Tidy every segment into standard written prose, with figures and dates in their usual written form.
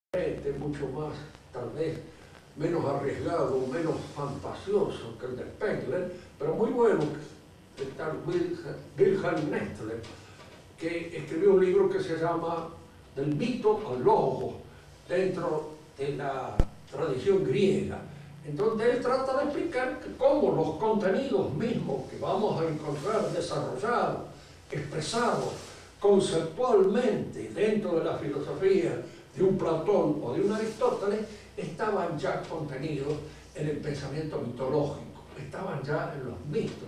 mucho más, tal vez, menos arriesgado, menos fantasioso que el de Spengler, pero muy bueno, el tal Wilhelm Nestle, que escribió un libro que se llama Del mito al logo, dentro de la tradición griega, en donde él trata de explicar cómo los contenidos mismos que vamos a encontrar desarrollados, expresados conceptualmente dentro de la filosofía de un Platón o de un Aristóteles, estaban ya contenidos en el pensamiento mitológico, estaban ya en los mitos.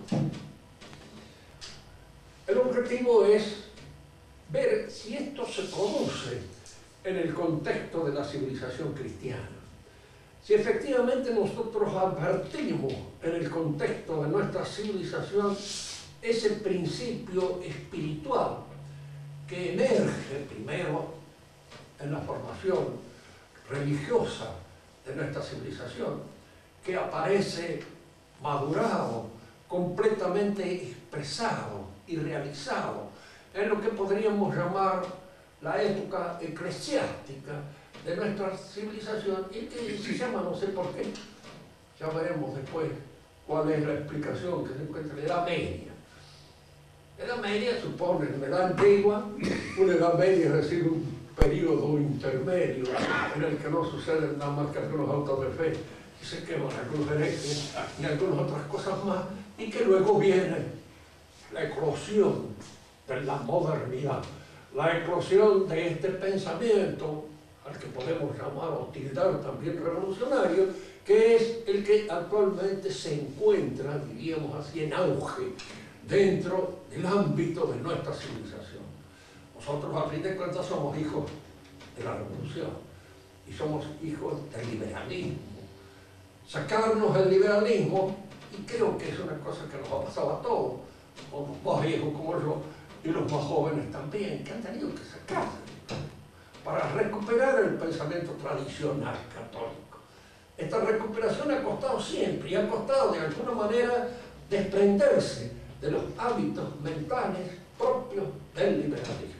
El objetivo es ver si esto se produce en el contexto de la civilización cristiana. Si efectivamente nosotros advertimos en el contexto de nuestra civilización ese principio espiritual que emerge primero en la formación religiosa de nuestra civilización, que aparece madurado, completamente expresado y realizado en lo que podríamos llamar la época eclesiástica de nuestra civilización, y que se llama, no sé por qué, ya veremos después cuál es la explicación que se encuentra en la Edad Media. La Edad Media supone en la Edad Antigua, una Edad Media es decir, un periodo intermedio en el que no suceden nada más que algunos autos de fe y se queman algunos herejes y algunas otras cosas más, y que luego viene la eclosión de la modernidad, la eclosión de este pensamiento al que podemos llamar o tildar también revolucionario, que es el que actualmente se encuentra, diríamos así, en auge dentro del ámbito de nuestra civilización. Nosotros, a fin de cuentas, somos hijos de la revolución y somos hijos del liberalismo. Sacarnos del liberalismo, y creo que es una cosa que nos ha pasado a todos, los más viejos como yo y los más jóvenes también, que han tenido que sacarse para recuperar el pensamiento tradicional católico. Esta recuperación ha costado siempre, y ha costado de alguna manera desprenderse de los hábitos mentales propios del liberalismo.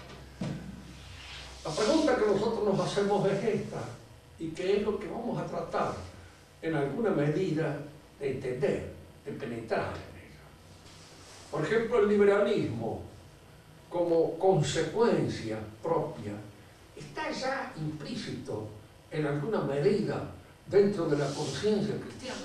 La pregunta que nosotros nos hacemos es esta, y que es lo que vamos a tratar en alguna medida de entender, de penetrar en ella. Por ejemplo, el liberalismo como consecuencia propia está ya implícito en alguna medida dentro de la conciencia cristiana.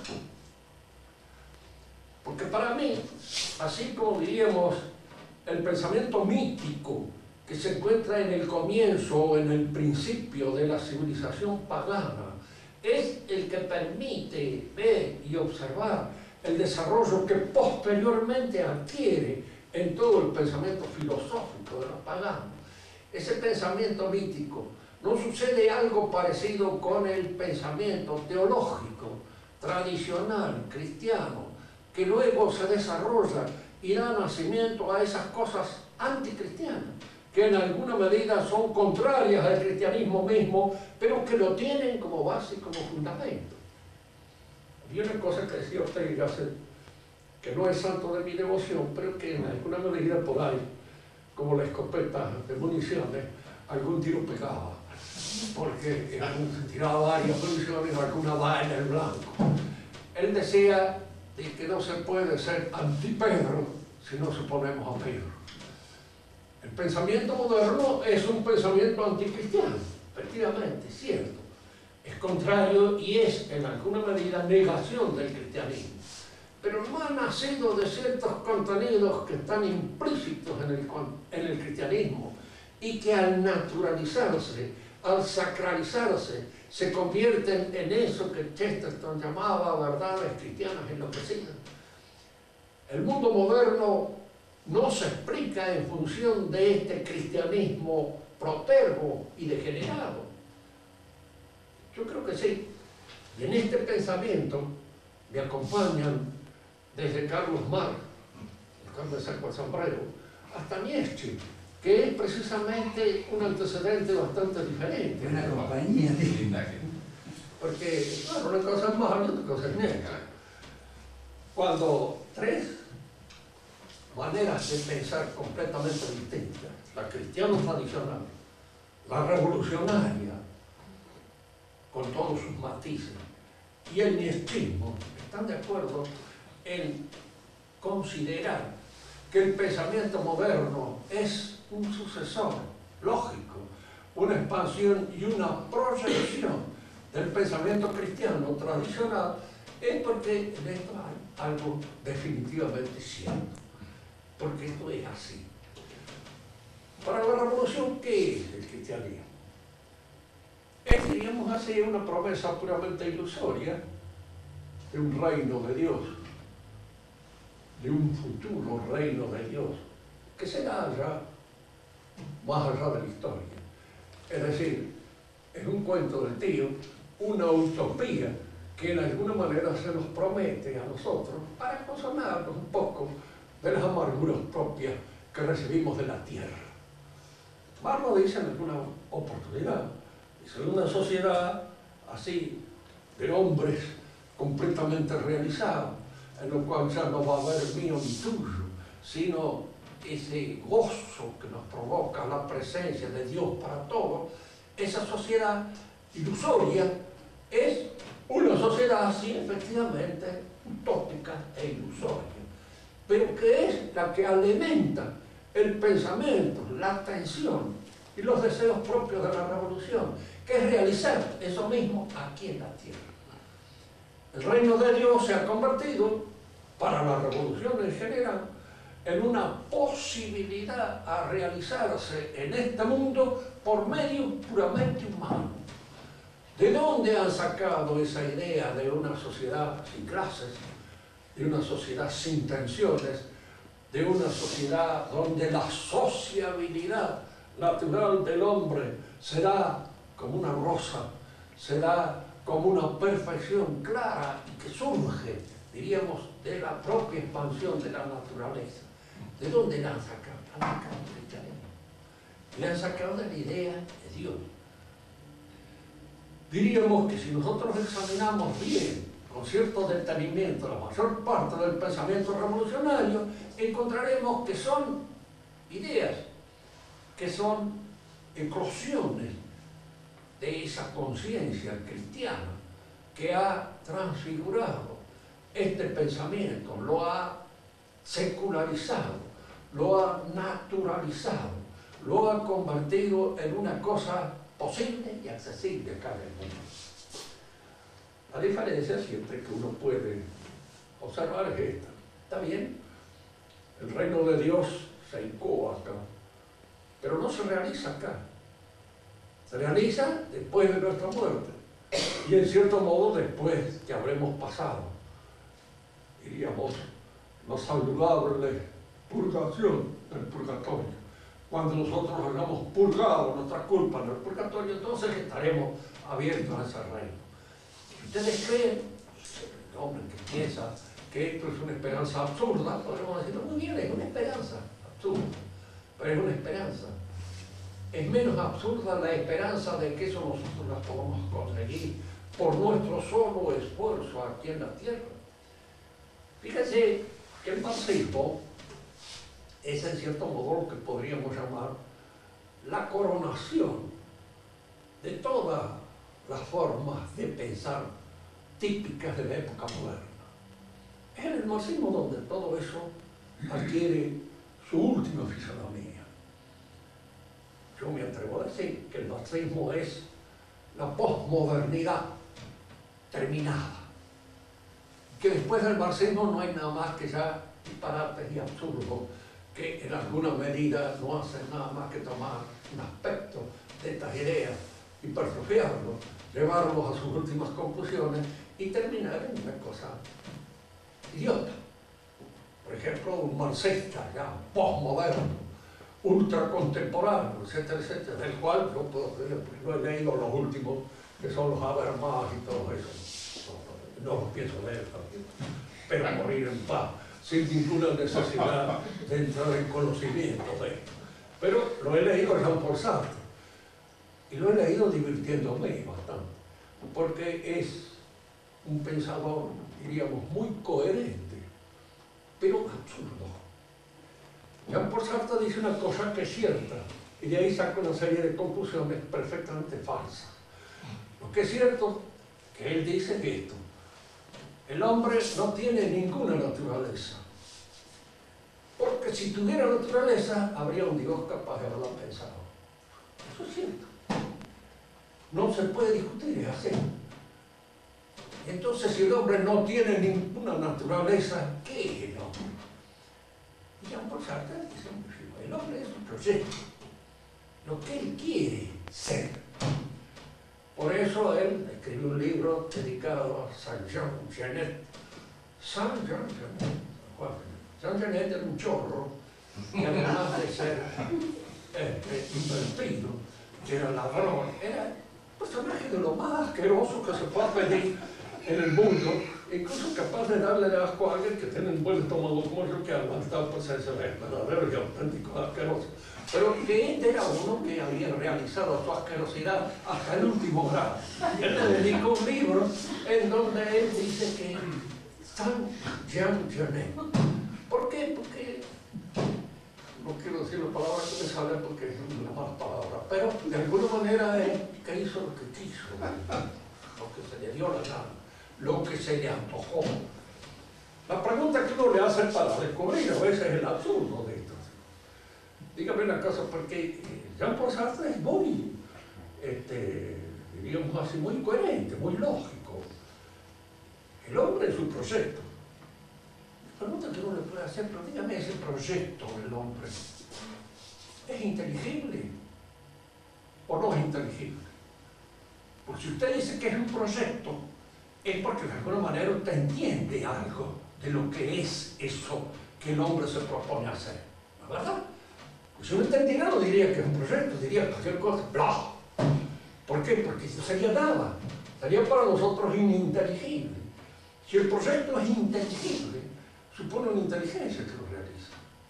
Porque para mí, así como diríamos el pensamiento mítico que se encuentra en el comienzo o en el principio de la civilización pagana, es el que permite ver y observar el desarrollo que posteriormente adquiere en todo el pensamiento filosófico de los paganos. Ese pensamiento mítico, no sucede algo parecido con el pensamiento teológico, tradicional, cristiano, que luego se desarrolla y da nacimiento a esas cosas anticristianas, que en alguna medida son contrarias al cristianismo mismo, pero que lo tienen como base y como fundamento. Había una cosa que decía Ortega, que no es santo de mi devoción, pero que en alguna medida por ahí, como la escopeta de municiones, algún tiro pegaba, porque se tiraba varias municiones, alguna va en el blanco. Él decía de que no se puede ser anti-Pedro si no suponemos a Pedro. El pensamiento moderno es un pensamiento anticristiano, efectivamente, cierto. Es contrario y es en alguna medida negación del cristianismo. Pero no ha nacido de ciertos contenidos que están implícitos en el cristianismo y que al naturalizarse, al sacralizarse, se convierten en eso que Chesterton llamaba verdades cristianas enloquecidas. El mundo moderno no se explica en función de este cristianismo protervo y degenerado. Yo creo que sí. Y en este pensamiento me acompañan desde Carlos Marx, el Carlos de Sacco-Zambrero, hasta Nietzsche, que es precisamente un antecedente bastante diferente. Una compañía linda. Porque, bueno, una cosa es Marx y otra cosa es Nietzsche. Cuando tres maneras de pensar completamente distintas, la cristiana tradicional, la revolucionaria con todos sus matices, y el niestismo están de acuerdo en considerar que el pensamiento moderno es un sucesor lógico, una expansión y una proyección del pensamiento cristiano tradicional, es porque en esto hay algo definitivamente cierto, porque esto es así. Para la revolución, ¿qué es el cristianismo? Es, diríamos así, una promesa puramente ilusoria de un reino de Dios, de un futuro reino de Dios, que será ya más allá de la historia. Es decir, es un cuento del tío, una utopía que en alguna manera se nos promete a nosotros para consolarnos un poco de las amarguras propias que recibimos de la tierra. Marx lo dice en alguna oportunidad. Dice, una sociedad así, de hombres completamente realizados, en lo cual ya no va a haber mío ni tuyo, sino ese gozo que nos provoca la presencia de Dios para todos. Esa sociedad ilusoria es una sociedad así, efectivamente, utópica e ilusoria, pero que es la que alimenta el pensamiento, la atención y los deseos propios de la revolución, que es realizar eso mismo aquí en la tierra. El reino de Dios se ha convertido, para la revolución en general, en una posibilidad a realizarse en este mundo por medios puramente humanos. ¿De dónde han sacado esa idea de una sociedad sin clases, de una sociedad sin tensiones, de una sociedad donde la sociabilidad natural del hombre será como una rosa, será como una perfección clara y que surge, diríamos, de la propia expansión de la naturaleza? ¿De dónde la han sacado? La han sacado del cristianismo. La han sacado de la idea de Dios. Diríamos que si nosotros examinamos bien, con cierto detenimiento, la mayor parte del pensamiento revolucionario, encontraremos que son ideas, que son eclosiones de esa conciencia cristiana que ha transfigurado este pensamiento, lo ha secularizado, lo ha naturalizado, lo ha convertido en una cosa posible y accesible acá en el mundo. La diferencia siempre que uno puede observar es esta. ¿Está bien? El reino de Dios se incoa acá, pero no se realiza acá. Se realiza después de nuestra muerte y en cierto modo después que habremos pasado, diríamos, la saludable purgación del purgatorio. Cuando nosotros hayamos purgado nuestra culpa en el purgatorio, entonces estaremos abiertos a ese reino. Si ustedes creen, el hombre que piensa que esto es una esperanza absurda, podremos decir, muy bien, es una esperanza absurda, pero es una esperanza. Es menos absurda la esperanza de que eso nosotros la podamos conseguir por nuestro solo esfuerzo aquí en la tierra. Fíjense que el marxismo es en cierto modo lo que podríamos llamar la coronación de todas las formas de pensar típicas de la época moderna. Es en el marxismo donde todo eso adquiere su última fisonomía. Yo me atrevo a decir que el marxismo es la posmodernidad terminada, que después del marxismo no hay nada más que ya disparates y absurdos que en alguna medida no hacen nada más que tomar un aspecto de estas ideas, hipertrofiarlos, llevarlos a sus últimas conclusiones y terminar en una cosa idiota. Por ejemplo, un marxista ya postmoderno, ultracontemporáneo, etcétera, etcétera, del cual yo puedo decir, no he leído los últimos, que son los Habermas y todo eso. No los pienso leer también, pero morir en paz, sin ninguna necesidad de entrar en conocimiento de esto. Pero lo he leído Jean-Paul Sartre, y lo he leído divirtiéndome bastante, porque es un pensador, diríamos, muy coherente, pero absurdo. Jean-Paul Sartre dice una cosa que es cierta, y de ahí saca una serie de conclusiones perfectamente falsas. Lo que es cierto, que él dice esto: el hombre no tiene ninguna naturaleza, porque si tuviera naturaleza, habría un Dios capaz de haberlo pensado. Eso es cierto. No se puede discutir, es así. Entonces, si el hombre no tiene ninguna naturaleza, ¿qué es el hombre? Y Jean-Paul Sartre dice: el hombre es un proyecto, lo que él quiere ser. Por eso él escribió un libro dedicado a Saint-Jean Genet. Saint-Jean Genet. Jean Genet era un chorro, que además de ser invertido, que era ladrón, era un personaje de lo más asqueroso que se pueda pedir en el mundo, incluso capaz de darle asco a alguien que tiene un buen estómago como yo, que ha aguantado por ser verdadero y auténtico asqueroso. Pero que él era uno que había realizado su asquerosidad hasta el último grado. Él le dedicó un libro en donde él dice que Saint-Jean Genet. ¿Por qué? Porque no quiero decir la palabra que me sale porque es una mala palabra, pero de alguna manera él que hizo lo que quiso, lo que se le dio la gana, lo que se le antojó. La pregunta que uno le hace para descubrir a veces es el absurdo de esto. Dígame una cosa, porque Jean-Paul Sartre es muy, diríamos así, muy coherente, muy lógico. El hombre es un proyecto. La pregunta que uno le puede hacer: pero dígame, ese proyecto del hombre, ¿es inteligible o no es inteligible? Porque si usted dice que es un proyecto, es porque de alguna manera usted entiende algo de lo que es eso que el hombre se propone hacer, ¿no es verdad? Pues si uno entendiera, no diría que es un proyecto, diría cualquier cosa, bla. ¿Por qué? Porque eso sería nada, sería para nosotros ininteligible. Si el proyecto es inteligible, supone una inteligencia que lo realiza.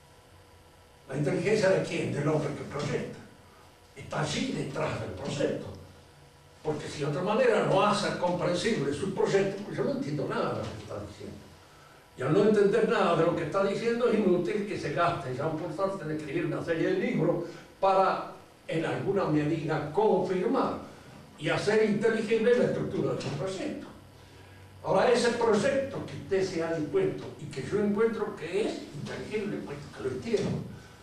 ¿La inteligencia de quién? Del hombre que proyecta. Está allí detrás del proyecto. Porque si de otra manera no hace comprensible su proyecto, pues yo no entiendo nada de lo que está diciendo. Y al no entender nada de lo que está diciendo, es inútil que se gaste Jean-Paul Sartre en escribir una serie de libros para, en alguna medida, confirmar y hacer inteligible la estructura de su proyecto. Ahora, ese proyecto que usted se ha dispuesto y que yo encuentro que es inteligible, pues que lo entiendo.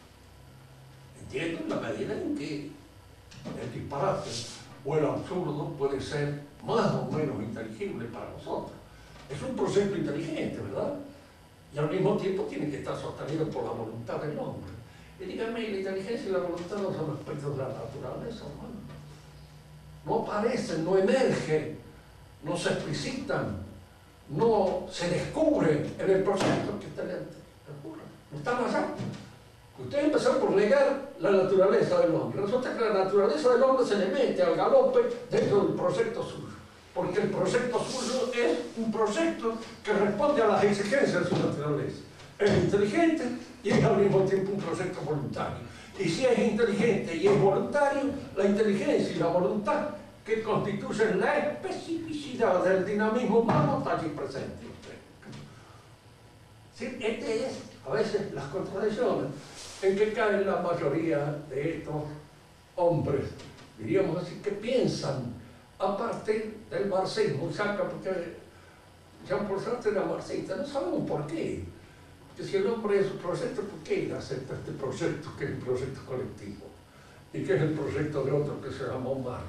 Entiendo en la medida en que el disparate o el absurdo puede ser más o menos inteligible para nosotros. Es un proyecto inteligente, ¿verdad? Y al mismo tiempo tiene que estar sostenido por la voluntad del hombre. Y dígame, la inteligencia y la voluntad no son aspectos de la naturaleza humana. No aparecen, no emergen, no se explicitan, no se descubren en el proyecto que usted le ocurre. No están allá. Usted empezó por negar la naturaleza del hombre. Resulta que la naturaleza del hombre se le mete al galope dentro del proyecto suyo. Porque el proyecto suyo es un proyecto que responde a las exigencias de su naturaleza. Es inteligente y es al mismo tiempo un proyecto voluntario. Y si es inteligente y es voluntario, la inteligencia y la voluntad que constituyen la especificidad del dinamismo humano está allí presente. ¿Sí? Este es, a veces, las contradicciones en que caen la mayoría de estos hombres, diríamos así, que piensan a partir del marxismo, saca, porque Jean-Paul Sartre era marxista, no sabemos por qué. Que si el hombre es un proyecto, ¿por qué él acepta este proyecto, que es un proyecto colectivo? Y que es el proyecto de otro que se llamó Marx.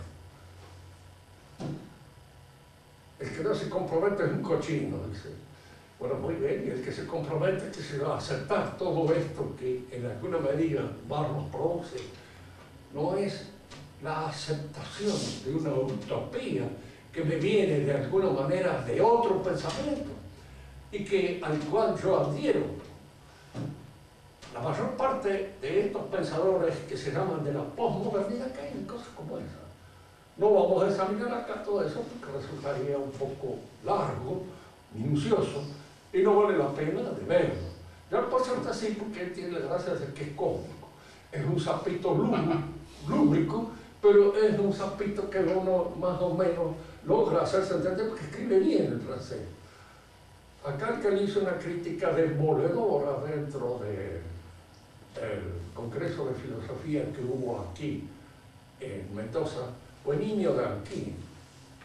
El que no se compromete es un cochino, dice. Bueno, muy bien, y el que se compromete es que se va a aceptar todo esto que en alguna medida Marx nos produce, no es la aceptación de una utopía que me viene de alguna manera de otro pensamiento y que, al cual yo adhiero. La mayor parte de estos pensadores que se llaman de la posmodernidad caen en cosas como esas. No vamos a examinar acá todo eso porque resultaría un poco largo, minucioso, y no vale la pena de verlo. Ya por cierto así, porque él tiene la gracia de ser que es cómico. Es un sapito lúbrico, pero es un sapito que uno más o menos logra hacerse entender porque escribe bien el francés. Acá que le hizo una crítica demoledora dentro del Congreso de Filosofía que hubo aquí en Mendoza, fue Niño de Anquín,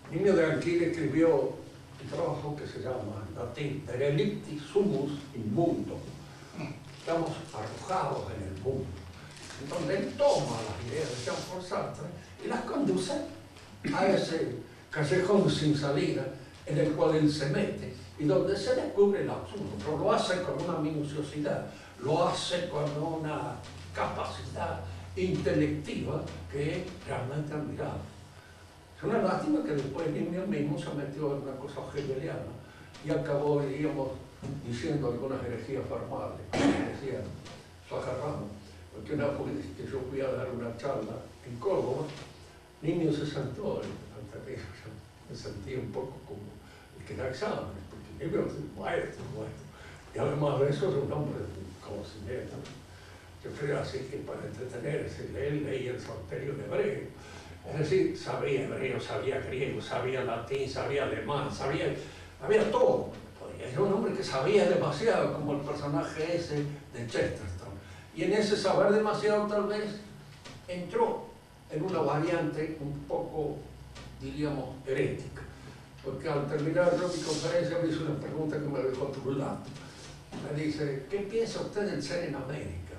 Nimio de Anquil escribió un trabajo que se llama latín Derelicti Sumus in Mundo. Estamos arrojados en el mundo, en donde él toma las ideas de Jean-Paul Sartre y las conduce a ese callejón sin salida en el cual él se mete y donde se descubre el absurdo, pero lo hace con una minuciosidad, lo hace con una capacidad intelectiva que es realmente admirable. Es una lástima que después Nimio mismo se metió en una cosa hegeliana y acabó, diríamos, diciendo algunas herejías formales, como decía Suajarramo, porque una vez que yo fui a dar una charla en Córdoba, Nimio se sentó ante mí, yo me sentí un poco como el que da exámenes, porque Nimio es un maestro, y además de eso es un hombre de conocimiento. Yo creo así que para entretenerse, él leía el Salterio en hebreo, es decir, sabía hebreo, sabía griego, sabía latín, sabía alemán, sabía todo. Era un hombre que sabía demasiado, como el personaje ese de Chesterton. Y en ese saber demasiado tal vez entró en una variante un poco, diríamos, herética. Porque al terminar yo mi conferencia me hizo una pregunta que me dejó trulando. Me dice, ¿qué piensa usted del ser en América?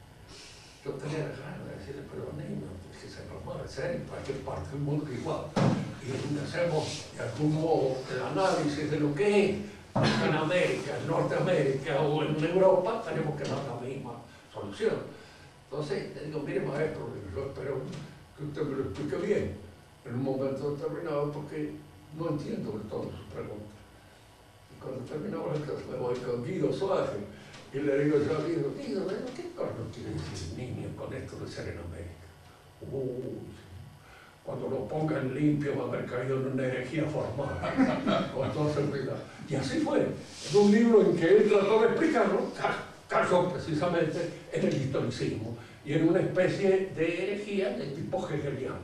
Yo tenía ganas de decirle, pero niño, es que se normal, el ser en cualquier parte del mundo igual. Y hacemos de algún modo el análisis de lo que es en América, en Norteamérica o en Europa, tenemos que dar la misma solución. Entonces, le digo, mire maestro, yo espero que usted me lo explique bien en un momento determinado porque no entiendo del todo su pregunta. Y cuando terminamos la clase me voy con Guido Suárez y le digo yo a Guido, ¿qué corno quiere decir niño con esto de ser en América? Cuando lo pongan limpio va a haber caído en una herejía formal, con toda seguridad. Y así fue. En un libro en que él trató de explicarlo, cayó precisamente en el historicismo y en una especie de herejía de tipo hegeliano.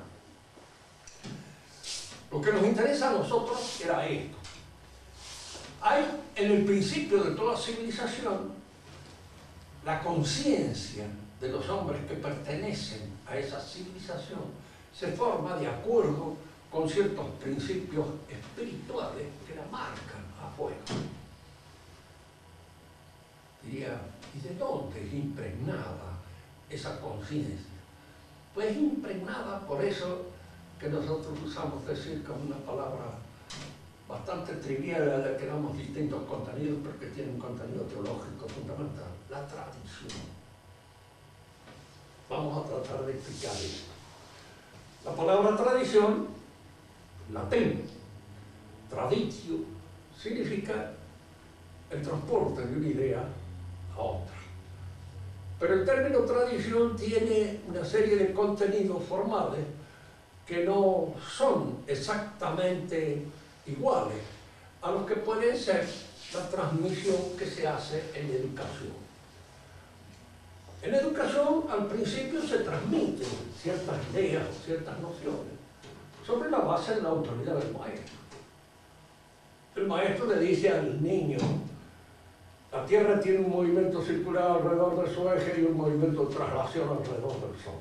Lo que nos interesa a nosotros era esto. Hay en el principio de toda civilización la conciencia de los hombres que pertenecen a esa civilización se forma de acuerdo con ciertos principios espirituales que la marcan afuera. Diría, ¿y de dónde es impregnada esa conciencia? Pues impregnada por eso que nosotros usamos decir como una palabra bastante trivial a la que damos distintos contenidos, pero que tiene un contenido teológico fundamental, la tradición. Vamos a tratar de explicar esto. La palabra tradición, latín, traditio, significa el transporte de una idea a otra. Pero el término tradición tiene una serie de contenidos formales que no son exactamente iguales a los que puede ser la transmisión que se hace en educación. En educación, al principio se transmiten ciertas ideas o ciertas nociones sobre la base de la autoridad del maestro. El maestro le dice al niño, la Tierra tiene un movimiento circular alrededor de su eje y un movimiento de traslación alrededor del Sol.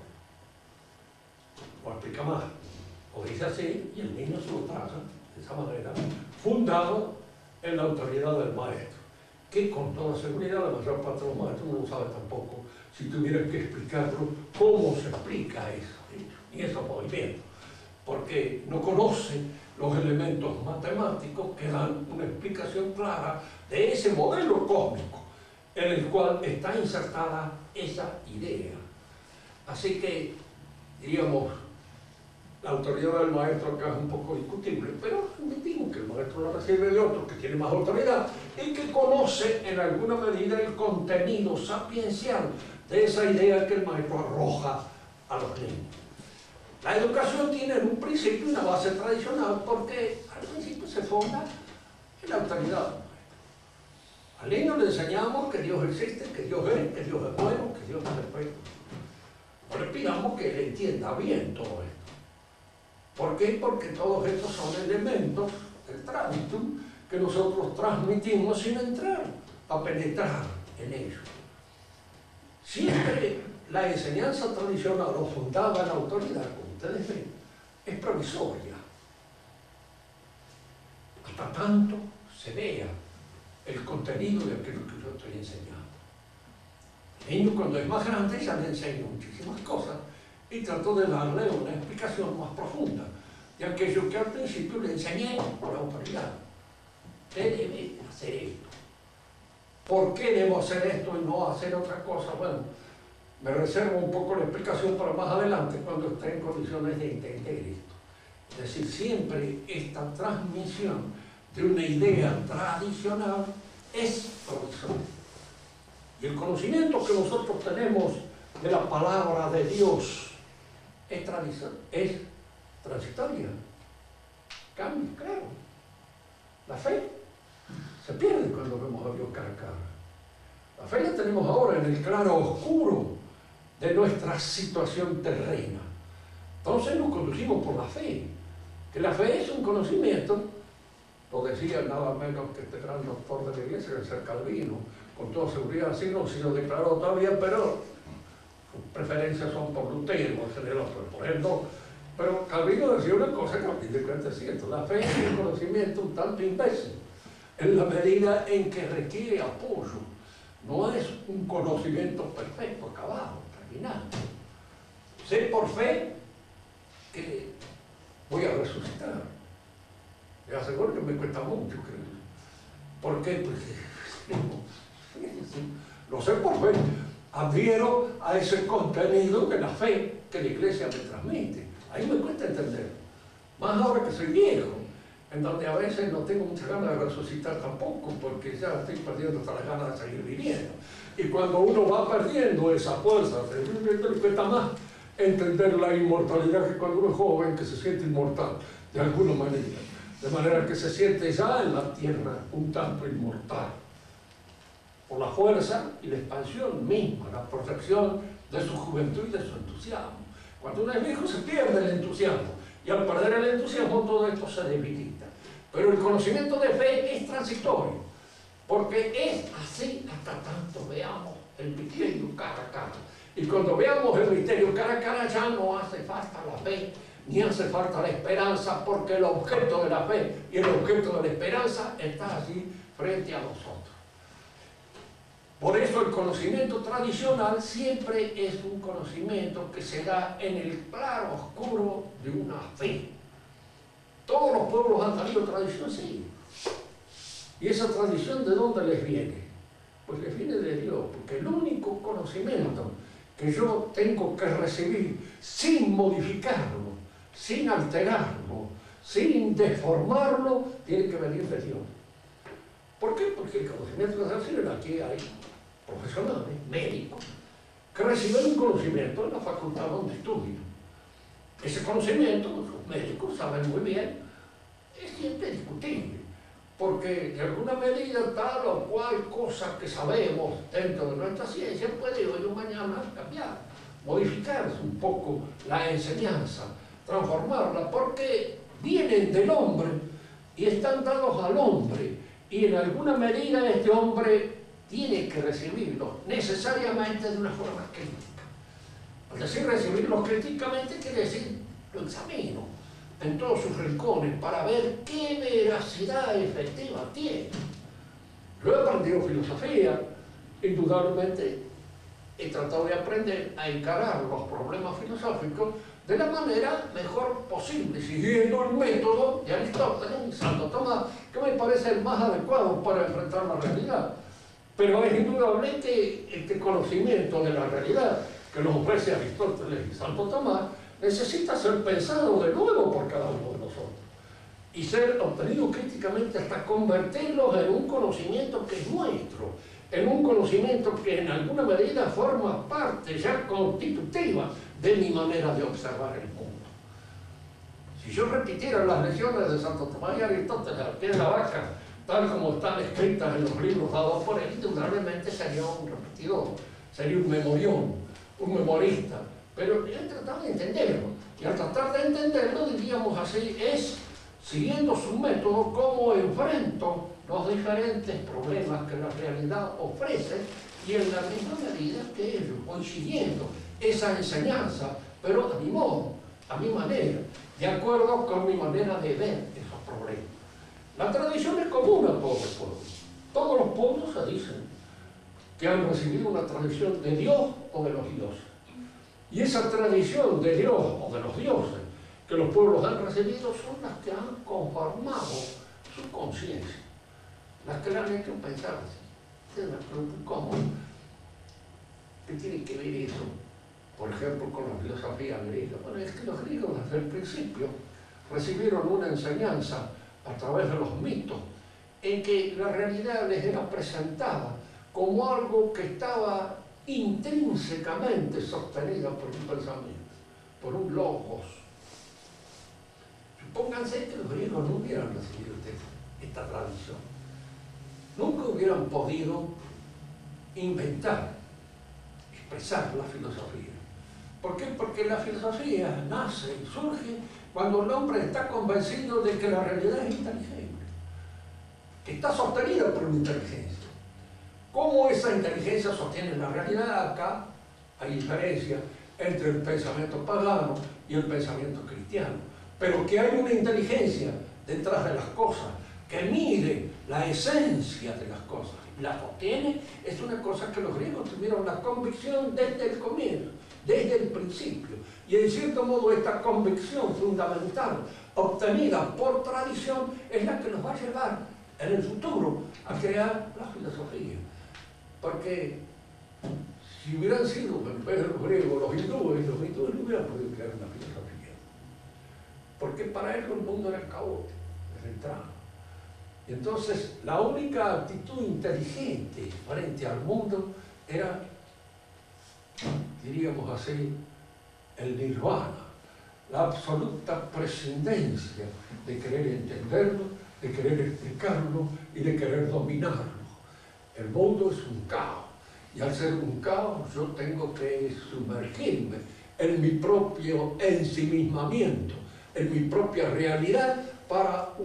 O explica más, o dice así, y el niño se lo traza de esa manera, fundado en la autoridad del maestro, que con toda seguridad la mayor parte de los maestros no lo sabe tampoco si tuvieran que explicarlo, cómo se explica eso, y esos movimientos, porque no conocen los elementos matemáticos que dan una explicación clara de ese modelo cósmico en el cual está insertada esa idea. Así que, diríamos, la autoridad del maestro acá es un poco discutible, pero admitimos que el maestro la recibe de otro que tiene más autoridad y que conoce en alguna medida el contenido sapiencial de esa idea que el maestro arroja a los niños. La educación tiene en un principio una base tradicional porque al principio se fonda en la autoridad del maestro. Al niño le enseñamos que Dios existe, que Dios es bueno, que Dios es perfecto. No le pidamos que él entienda bien todo esto. ¿Por qué? Porque todos estos son elementos del traditum que nosotros transmitimos sin entrar a penetrar en ellos. Siempre la enseñanza tradicional o fundada en la autoridad, como ustedes ven, es provisoria. hasta tanto se vea el contenido de aquello que yo estoy enseñando. El niño, cuando es más grande, ya le enseño muchísimas cosas y trato de darle una explicación más profunda de aquello que al principio le enseñé por autoridad. Usted debe hacer esto. ¿Por qué debo hacer esto y no hacer otra cosa? Bueno, me reservo un poco la explicación para más adelante cuando esté en condiciones de entender esto. Es decir, siempre esta transmisión de una idea tradicional es provisional. Y el conocimiento que nosotros tenemos de la palabra de Dios es transitoria. Cambia, claro. La fe se pierde cuando vemos a Dios cara a cara. La fe la tenemos ahora en el claro oscuro de nuestra situación terrena. Entonces nos conducimos por la fe, que la fe es un conocimiento, lo decía nada menos que este gran doctor de la iglesia, el ser Calvino, con toda seguridad, así no se lo declaró todavía, pero sus preferencias son por Lutero, en general, por él no. Pero Calvino decía una cosa que a fin de cuentas es cierto: la fe es un conocimiento un tanto imbécil, en la medida en que requiere apoyo. No es un conocimiento perfecto, acabado, terminado. Sé por fe que voy a resucitar. Le aseguro que me cuesta mucho creer. ¿Por qué? Porque lo sé por fe. Adhiero a ese contenido de la fe que la iglesia me transmite. Ahí me cuesta entender. Más ahora que soy viejo, en donde a veces no tengo muchas ganas de resucitar tampoco, porque ya estoy perdiendo hasta las ganas de seguir viviendo. Y cuando uno va perdiendo esa fuerza, le cuesta más entender la inmortalidad que cuando uno es joven, que se siente inmortal, de alguna manera. De manera que se siente ya en la tierra un tanto inmortal. Por la fuerza y la expansión misma, la protección de su juventud y de su entusiasmo. Cuando uno es viejo se pierde el entusiasmo, y al perder el entusiasmo todo esto se debilita. Pero el conocimiento de fe es transitorio, porque es así hasta tanto veamos el misterio cara a cara. Y cuando veamos el misterio cara a cara ya no hace falta la fe, ni hace falta la esperanza, porque el objeto de la fe y el objeto de la esperanza está allí frente a nosotros. Por eso el conocimiento tradicional siempre es un conocimiento que se da en el claro oscuro de una fe. Todos los pueblos han tenido tradición, sí. ¿Y esa tradición de dónde les viene? Pues les viene de Dios, porque el único conocimiento que yo tengo que recibir sin modificarlo, sin alterarlo, sin deformarlo, tiene que venir de Dios. ¿Por qué? Porque el conocimiento que se recibe, aquí hay profesionales, médicos, que reciben un conocimiento en la facultad donde estudian. Ese conocimiento, los médicos saben muy bien, es siempre discutible, porque de alguna medida tal o cual cosa que sabemos dentro de nuestra ciencia puede hoy o mañana cambiar, modificarse un poco la enseñanza, transformarla, porque vienen del hombre y están dados al hombre, y en alguna medida este hombre tiene que recibirlos necesariamente de una forma crítica. Al decir recibirlos críticamente quiere decir lo examino en todos sus rincones para ver qué veracidad efectiva tiene. Yo he aprendido filosofía, indudablemente he tratado de aprender a encarar los problemas filosóficos de la manera mejor posible, siguiendo el método de Aristóteles y Santo Tomás, que me parece el más adecuado para enfrentar la realidad. Pero es indudable que este conocimiento de la realidad que nos ofrece Aristóteles y Santo Tomás necesita ser pensado de nuevo por cada uno de nosotros y ser obtenido críticamente hasta convertirlos en un conocimiento que es nuestro, en un conocimiento que en alguna medida forma parte ya constitutiva de mi manera de observar el mundo. Si yo repitiera las lecciones de Santo Tomás y Aristóteles al pie de la vaca, tal como están escritas en los libros dados por él, indudablemente sería un repetidor, sería un memorión, un memorista. Pero he tratado de entenderlo, y al tratar de entenderlo, diríamos así, es, siguiendo su método, cómo enfrento los diferentes problemas que la realidad ofrece, y en la misma medida que yo voy siguiendo esa enseñanza, pero a mi modo, a mi manera, de acuerdo con mi manera de ver esos problemas. La tradición es común a todos los pueblos. Todos los pueblos se dicen que han recibido una tradición de Dios o de los dioses. Y esa tradición de Dios o de los dioses que los pueblos han recibido son las que han conformado su conciencia, las que le han hecho pensar así. ¿Cómo? ¿Qué tiene que ver eso, por ejemplo, con la filosofía griega? Bueno, es que los griegos desde el principio recibieron una enseñanza a través de los mitos, en que la realidad les era presentada como algo que estaba intrínsecamente sostenida por un pensamiento, por un logos. Supónganse que los griegos no hubieran recibido esta tradición. Nunca hubieran podido inventar, expresar la filosofía. ¿Por qué? Porque la filosofía nace y surge cuando el hombre está convencido de que la realidad es inteligible, que está sostenida por una inteligencia. ¿Cómo esa inteligencia sostiene la realidad? Acá hay diferencia entre el pensamiento pagano y el pensamiento cristiano, pero que hay una inteligencia detrás de las cosas, que mide la esencia de las cosas y la sostiene, es una cosa que los griegos tuvieron la convicción desde el comienzo, desde el principio. Y en cierto modo esta convicción fundamental, obtenida por tradición, es la que nos va a llevar en el futuro a crear la filosofía. Porque si hubieran sido, en vez de los griegos, los hindúes no hubieran podido crear una filosofía. Porque para ellos el mundo era caótico, desde entrada. Entonces, la única actitud inteligente frente al mundo era, diríamos así, el nirvana, la absoluta prescindencia de querer entenderlo, de querer explicarlo y de querer dominarlo. El mundo es un caos, y al ser un caos yo tengo que sumergirme en mi propio ensimismamiento, en mi propia realidad para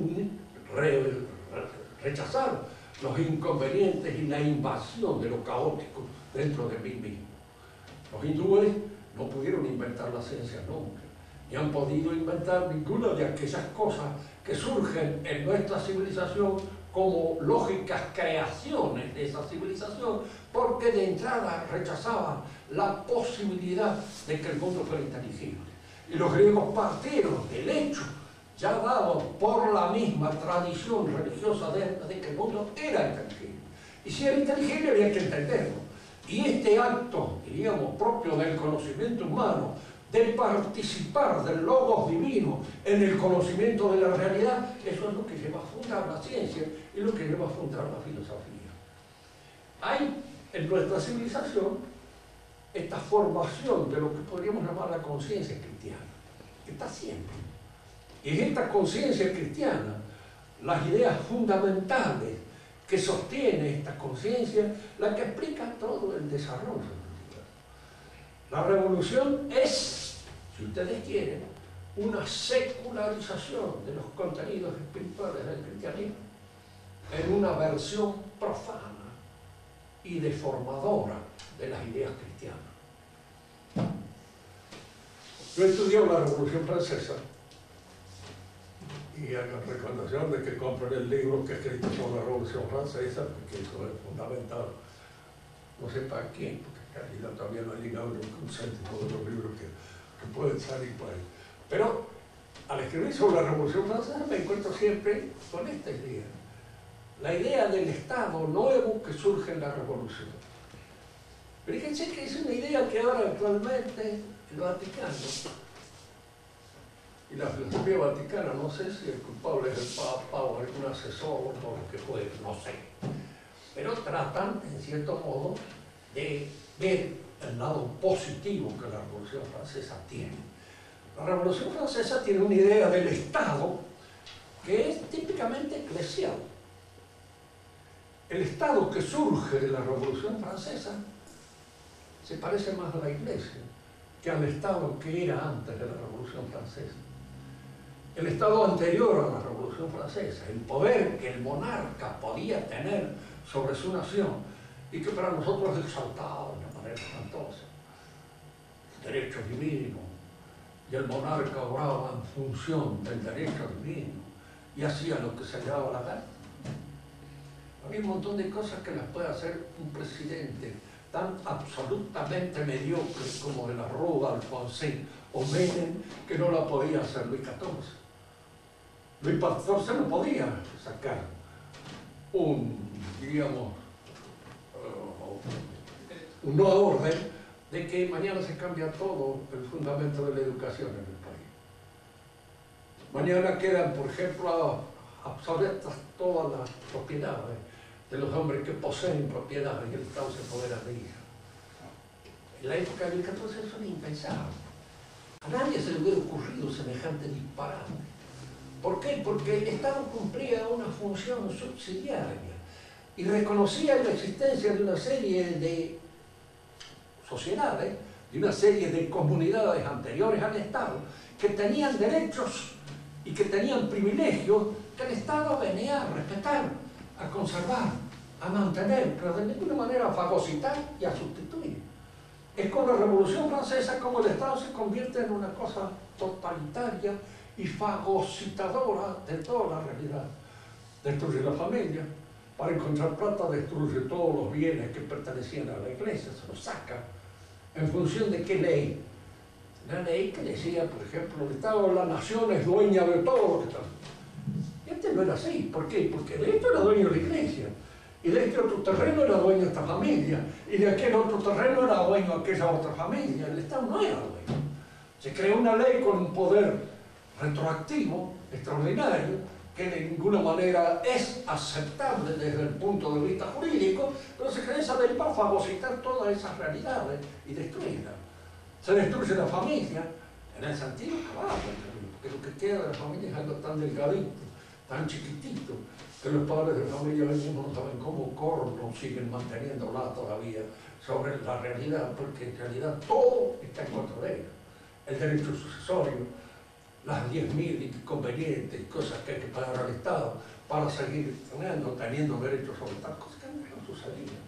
rechazar los inconvenientes y la invasión de lo caótico dentro de mí mismo. Los hindúes no pudieron inventar la ciencia nunca, ni han podido inventar ninguna de aquellas cosas que surgen en nuestra civilización como lógicas creaciones de esa civilización, porque de entrada rechazaban la posibilidad de que el mundo fuera inteligible. Y los griegos partieron del hecho ya dado por la misma tradición religiosa de que el mundo era inteligible. Y si era inteligible había que entenderlo. Y este acto, diríamos, propio del conocimiento humano, de participar del logos divino en el conocimiento de la realidad, eso es lo que lleva a fundar la ciencia y lo que lleva a fundar la filosofía. Hay en nuestra civilización esta formación de lo que podríamos llamar la conciencia cristiana, que está siempre. Y es esta conciencia cristiana, las ideas fundamentales que sostiene esta conciencia, la que explica todo el desarrollo. La revolución es, si ustedes quieren, una secularización de los contenidos espirituales del cristianismo en una versión profana y deformadora de las ideas cristianas. Yo estudié la Revolución Francesa y a la recomendación de que compren el libro que he escrito sobre la Revolución Francesa, porque eso es fundamental. No sé para quién, porque en realidad todavía no ha llegado un céntimo de los libros que pueden salir por ahí. Pero al escribir sobre la Revolución Francesa me encuentro siempre con esta idea. La idea del Estado nuevo que surge en la Revolución. Fíjense que es una idea que ahora actualmente el Vaticano y la filosofía vaticana, no sé si el culpable es el Papa o algún asesor o lo que fue, no sé. Pero tratan, en cierto modo, de ver el lado positivo que la Revolución Francesa tiene. La Revolución Francesa tiene una idea del Estado que es típicamente eclesial. El Estado que surge de la Revolución Francesa se parece más a la Iglesia que al Estado que era antes de la Revolución Francesa. El Estado anterior a la Revolución Francesa, el poder que el monarca podía tener sobre su nación y que para nosotros es exaltado de una manera espantosa. Derecho divino, y el monarca obraba en función del derecho divino, y hacía lo que se le daba la gana. Había un montón de cosas que las puede hacer un presidente tan absolutamente mediocre como de la Rúa, Alfonsín o Menem, que no la podía hacer Luis XIV. Luis XIV no podía sacar digamos, una orden de que mañana se cambia todo el fundamento de la educación en el país. Mañana quedan, por ejemplo, obsoletas todas las propiedades de los hombres que poseen propiedades y el Estado se apodera de ellas. En la época de Luis XIV eso era impensable. A nadie se le hubiera ocurrido semejante disparate. ¿Por qué? Porque el Estado cumplía una función subsidiaria y reconocía la existencia de una serie de sociedades, de una serie de comunidades anteriores al Estado, que tenían derechos y que tenían privilegios que el Estado venía a respetar, a conservar, a mantener, pero de ninguna manera a fagocitar y a sustituir. Es con la Revolución Francesa como el Estado se convierte en una cosa totalitaria y fagocitadora de toda la realidad. Destruye la familia, para encontrar plata destruye todos los bienes que pertenecían a la Iglesia, se los saca. ¿En función de qué ley? La ley que decía, por ejemplo, el Estado, la nación es dueña de todo lo que está. Y este no era así. ¿Por qué? Porque de esto era dueño de la Iglesia, y de este otro terreno era dueño esta familia, y de aquel otro terreno era dueño aquella otra familia. El Estado no era dueño. Se creó una ley con un poder retroactivo, extraordinario, que de ninguna manera es aceptable desde el punto de vista jurídico, pero se crea esa ley para fagocitar todas esas realidades y destruirlas. Se destruye la familia en el sentido cabal, porque lo que queda de la familia es algo tan delgadito, tan chiquitito, que los padres de familia mismos no saben cómo corno siguen manteniéndola todavía sobre la realidad, porque en realidad todo está en contra de ellos. El derecho sucesorio, las 10.000 inconvenientes, cosas que hay que pagar al Estado para seguir teniendo derechos sobre tal cosa que no sucedía.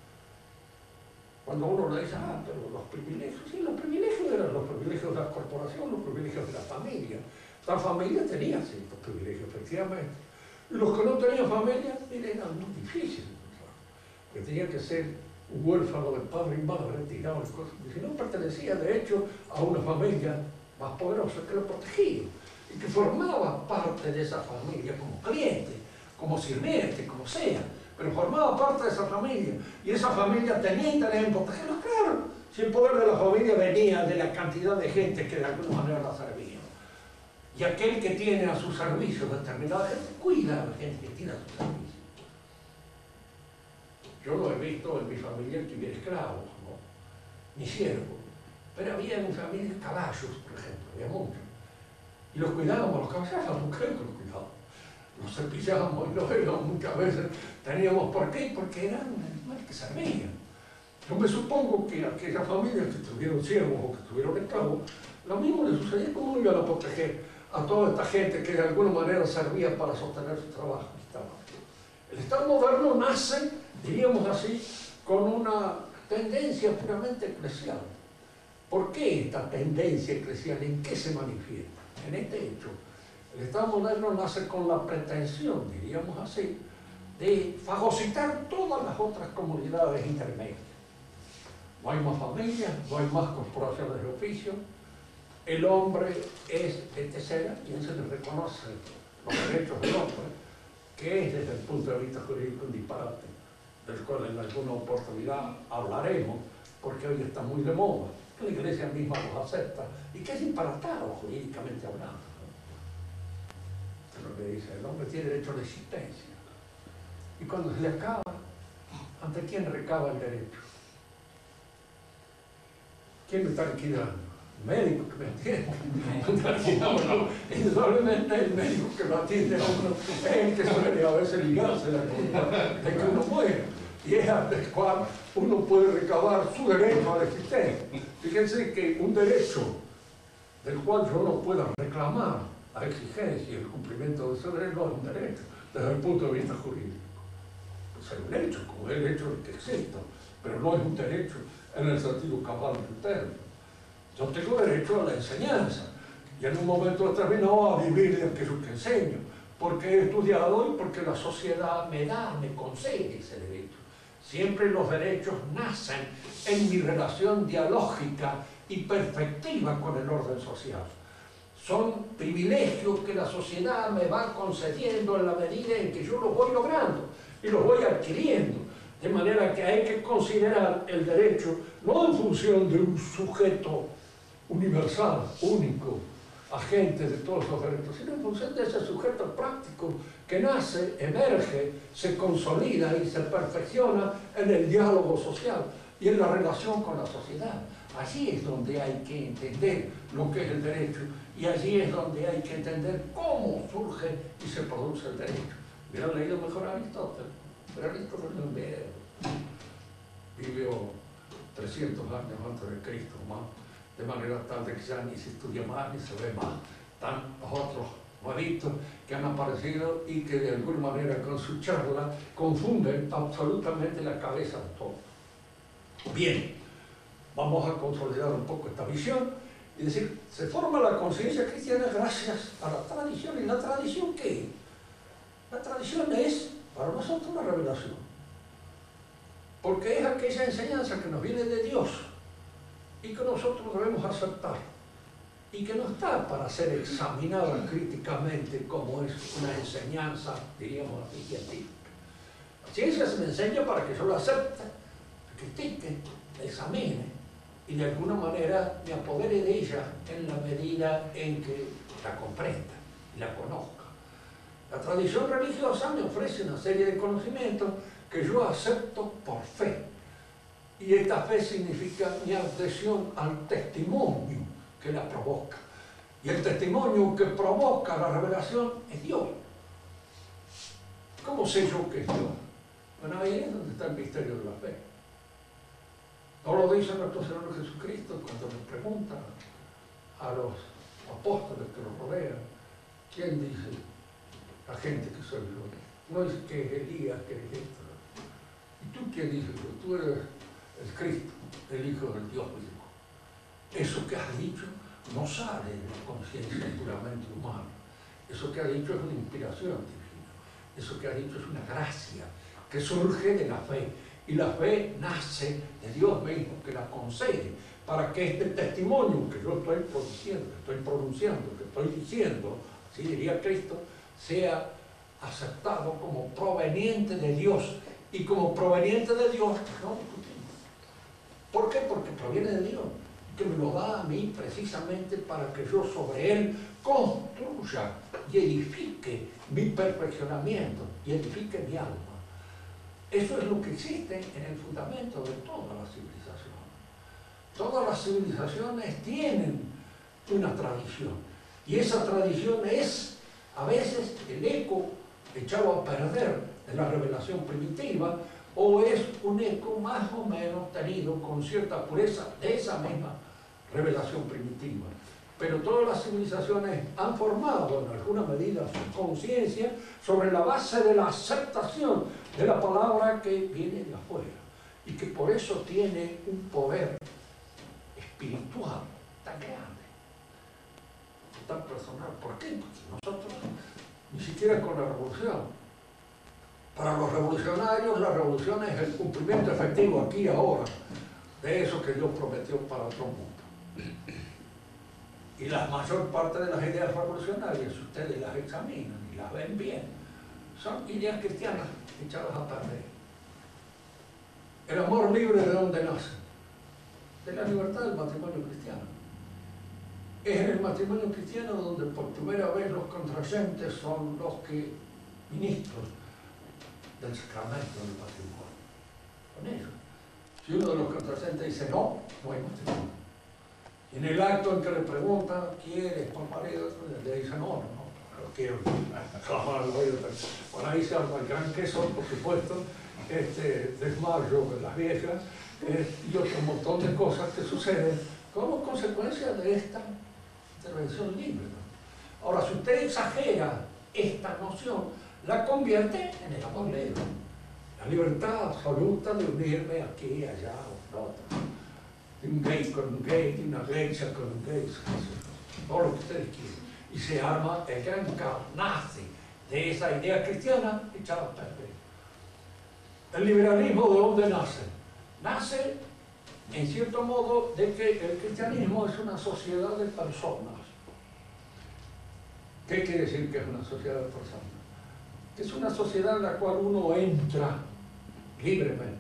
Cuando uno le dice, pero los privilegios, sí, los privilegios eran los privilegios de la corporación, los privilegios de la familia. La familia tenía ciertos privilegios, efectivamente. Y los que no tenían familia, eran muy difíciles, porque tenía que ser un huérfano de padre y madre, tirado en cosas. Y si no pertenecía, de hecho, a una familia más poderosa que lo protegía y que formaba parte de esa familia como cliente, como sirviente, como sea, pero formaba parte de esa familia y esa familia tenía interés en protegerlo, claro, si el poder de la familia venía de la cantidad de gente que de alguna manera la servía. Y aquel que tiene a su servicio determinada gente, cuida a la gente que tiene a su servicio. Yo no he visto en mi familia que hubiera esclavos, ¿no? Ni siervos. Pero había en mi familia caballos, por ejemplo, había muchos. Y los cuidábamos, los caballos, no creo que los cuidábamos. Los cepillábamos y los veíamos muchas veces. Teníamos, ¿por qué? Porque eran animales que servían. Yo me supongo que aquellas familias que tuvieron siervos o que tuvieron esclavos, lo mismo les sucedía, cómo iban a proteger a toda esta gente que de alguna manera servía para sostener su trabajo. El Estado moderno nace, diríamos así, con una tendencia puramente eclesial. ¿Por qué esta tendencia eclesial? ¿En qué se manifiesta? En este hecho, el Estado moderno nace con la pretensión, diríamos así, de fagocitar todas las otras comunidades intermedias. No hay más familias, no hay más corporaciones de oficio, el hombre es etc. quien se le reconoce los derechos del hombre, que es desde el punto de vista jurídico un disparate, del cual en alguna oportunidad hablaremos, porque hoy está muy de moda, que la Iglesia misma los acepta y que es disparatado jurídicamente hablando. Es lo que dice, el hombre tiene derecho a la existencia. Y cuando se le acaba, ¿ante quién recaba el derecho? ¿Quién me está liquidando? El médico que me atiende. Indudablemente el médico que me atiende a uno es el que suele a veces ligarse la culpa de que uno muera. Y es al cual uno puede recabar su derecho a la existencia. Fíjense que un derecho del cual yo no pueda reclamar la exigencia y el cumplimiento de ese derecho no es un derecho desde el punto de vista jurídico. Es un hecho, como es el hecho de que exista, pero no es un derecho en el sentido cabal del término. Yo tengo derecho a la enseñanza y en un momento determinado a vivir de aquello que enseño, porque he estudiado y porque la sociedad me concede ese derecho. Siempre los derechos nacen en mi relación dialógica y perfectiva con el orden social. Son privilegios que la sociedad me va concediendo en la medida en que yo los voy logrando y los voy adquiriendo. De manera que hay que considerar el derecho no en función de un sujeto universal, único, agente de todos los derechos, sino en función de ese sujeto práctico que nace, emerge, se consolida y se perfecciona en el diálogo social y en la relación con la sociedad. Allí es donde hay que entender lo que es el derecho y allí es donde hay que entender cómo surge y se produce el derecho. Hubieran leído mejor a Aristóteles, pero Aristóteles no es viejo. Vivió 300 años antes de Cristo, más, de manera tal de que ya ni se estudia más ni se ve más. Están los otros nuevitos que han aparecido y que de alguna manera con su charla confunden absolutamente la cabeza de todos. Bien, vamos a consolidar un poco esta visión y decir, se forma la conciencia cristiana gracias a la tradición. ¿Y la tradición qué es? La tradición es para nosotros una revelación, porque es aquella enseñanza que nos viene de Dios y que nosotros debemos aceptar y que no está para ser examinada críticamente como es una enseñanza, diríamos así, científica. La ciencia se me enseña para que yo la acepte, la critique, la examine y de alguna manera me apodere de ella en la medida en que la comprenda y la conozca. La tradición religiosa me ofrece una serie de conocimientos que yo acepto por fe. Y esta fe significa mi adhesión al testimonio que la provoca. Y el testimonio que provoca la revelación es Dios. ¿Cómo sé yo que es Dios? Bueno, ahí es donde está el misterio de la fe. No lo dice nuestro Señor Jesucristo cuando le pregunta a los apóstoles que lo rodean, ¿quién dice la gente que soy yo? No es que es Elías, que es esto. ¿Y tú quién dices? Tú eres el Cristo, el Hijo del Dios vivo. Eso que has dicho no sale de la conciencia puramente humana. Eso que has dicho es una inspiración divina. Eso que has dicho es una gracia que surge de la fe. Y la fe nace de Dios mismo, que la concede para que este testimonio que yo estoy produciendo, que estoy pronunciando, que estoy diciendo, así diría Cristo, sea aceptado como proveniente de Dios. Y como proveniente de Dios, no discutimos. ¿Por qué? Porque proviene de Dios, que me lo da a mí precisamente para que yo sobre él construya y edifique mi perfeccionamiento y edifique mi alma. Eso es lo que existe en el fundamento de todas las civilizaciones. Todas las civilizaciones tienen una tradición y esa tradición es a veces el eco echado a perder de la revelación primitiva, o es un eco más o menos tenido con cierta pureza de esa misma revelación primitiva. Pero todas las civilizaciones han formado en alguna medida su conciencia sobre la base de la aceptación de la palabra que viene de afuera y que por eso tiene un poder espiritual tan grande, tan personal. ¿Por qué? Porque nosotros, ni siquiera con la revolución, para los revolucionarios la revolución es el cumplimiento efectivo aquí y ahora de eso que Dios prometió para otro mundo. Y la mayor parte de las ideas revolucionarias, si ustedes las examinan y las ven bien, son ideas cristianas echadas a perder. El amor libre, ¿de dónde nace? De la libertad del matrimonio cristiano. Es en el matrimonio cristiano donde por primera vez los contrayentes son los que ministros del sacramento del matrimonio. Con ellos. Si uno de los contrayentes dice no, no hay matrimonio. Y en el acto en que le preguntan, ¿quieres por marido? Le dice no quiero. Bueno, ahí se arma el gran queso, por supuesto, desmayo de las viejas y otro montón de cosas que suceden como consecuencia de esta intervención libre. Ahora, si usted exagera esta noción, la convierte en el amor libre. La libertad absoluta de unirme aquí, allá o otro. De un gay con un gay, de una geisha con un gay, todo lo que ustedes quieren. Y se arma el gran caos nazi de esa idea cristiana echada a perder. ¿El liberalismo de dónde nace? Nace, en cierto modo, de que el cristianismo es una sociedad de personas. ¿Qué quiere decir que es una sociedad de personas? Es una sociedad en la cual uno entra libremente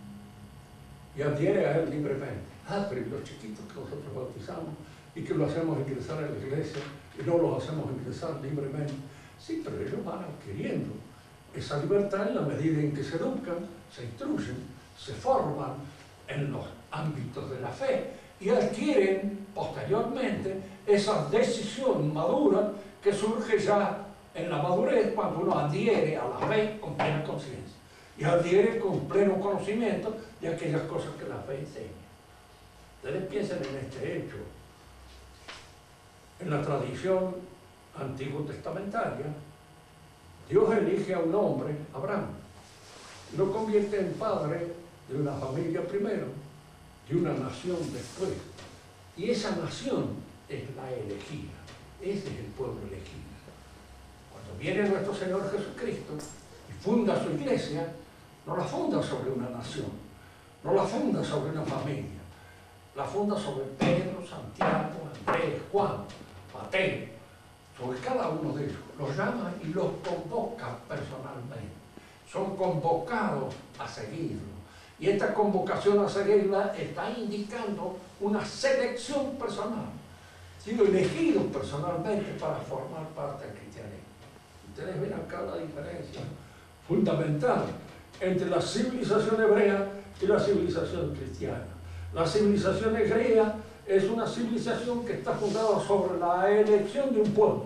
y adhiere a él libremente. Pero los chiquitos que nosotros bautizamos y que lo hacemos ingresar a la iglesia y no los hacemos ingresar libremente. Sí, pero ellos van adquiriendo esa libertad en la medida en que se educan, se instruyen, se forman en los ámbitos de la fe y adquieren posteriormente esa decisión madura que surge ya en la madurez cuando uno adhiere a la fe con plena conciencia y adhiere con pleno conocimiento de aquellas cosas que la fe enseña. Ustedes piensen en este hecho. En la tradición antiguo testamentaria, Dios elige a un hombre, Abraham, y lo convierte en padre de una familia primero, de una nación después. Y esa nación es la elegida, ese es el pueblo elegido. Cuando viene nuestro Señor Jesucristo y funda su iglesia, no la funda sobre una nación, no la funda sobre una familia, la funda sobre Pedro, Santiago, Andrés, Juan, Mateo, sobre cada uno de ellos. Los llama y los convoca personalmente. Son convocados a seguirlo. Y esta convocación a seguirla está indicando una selección personal, siendo elegidos personalmente para formar parte del cristianismo. Ustedes ven acá la diferencia fundamental entre la civilización hebrea y la civilización cristiana. La civilización hebrea es una civilización que está fundada sobre la elección de un pueblo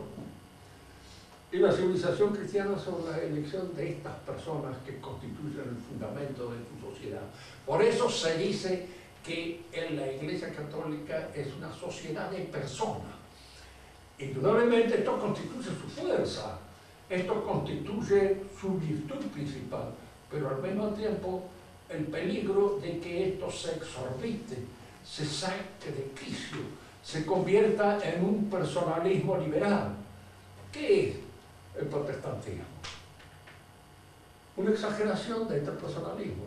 y la civilización cristiana sobre la elección de estas personas que constituyen el fundamento de tu sociedad. Por eso se dice que en la Iglesia Católica es una sociedad de personas. Indudablemente esto constituye su fuerza, esto constituye su virtud principal, pero al mismo tiempo el peligro de que esto se exorbite, se saque de quicio, se convierta en un personalismo liberal. ¿Qué es el protestantismo? Una exageración de este personalismo.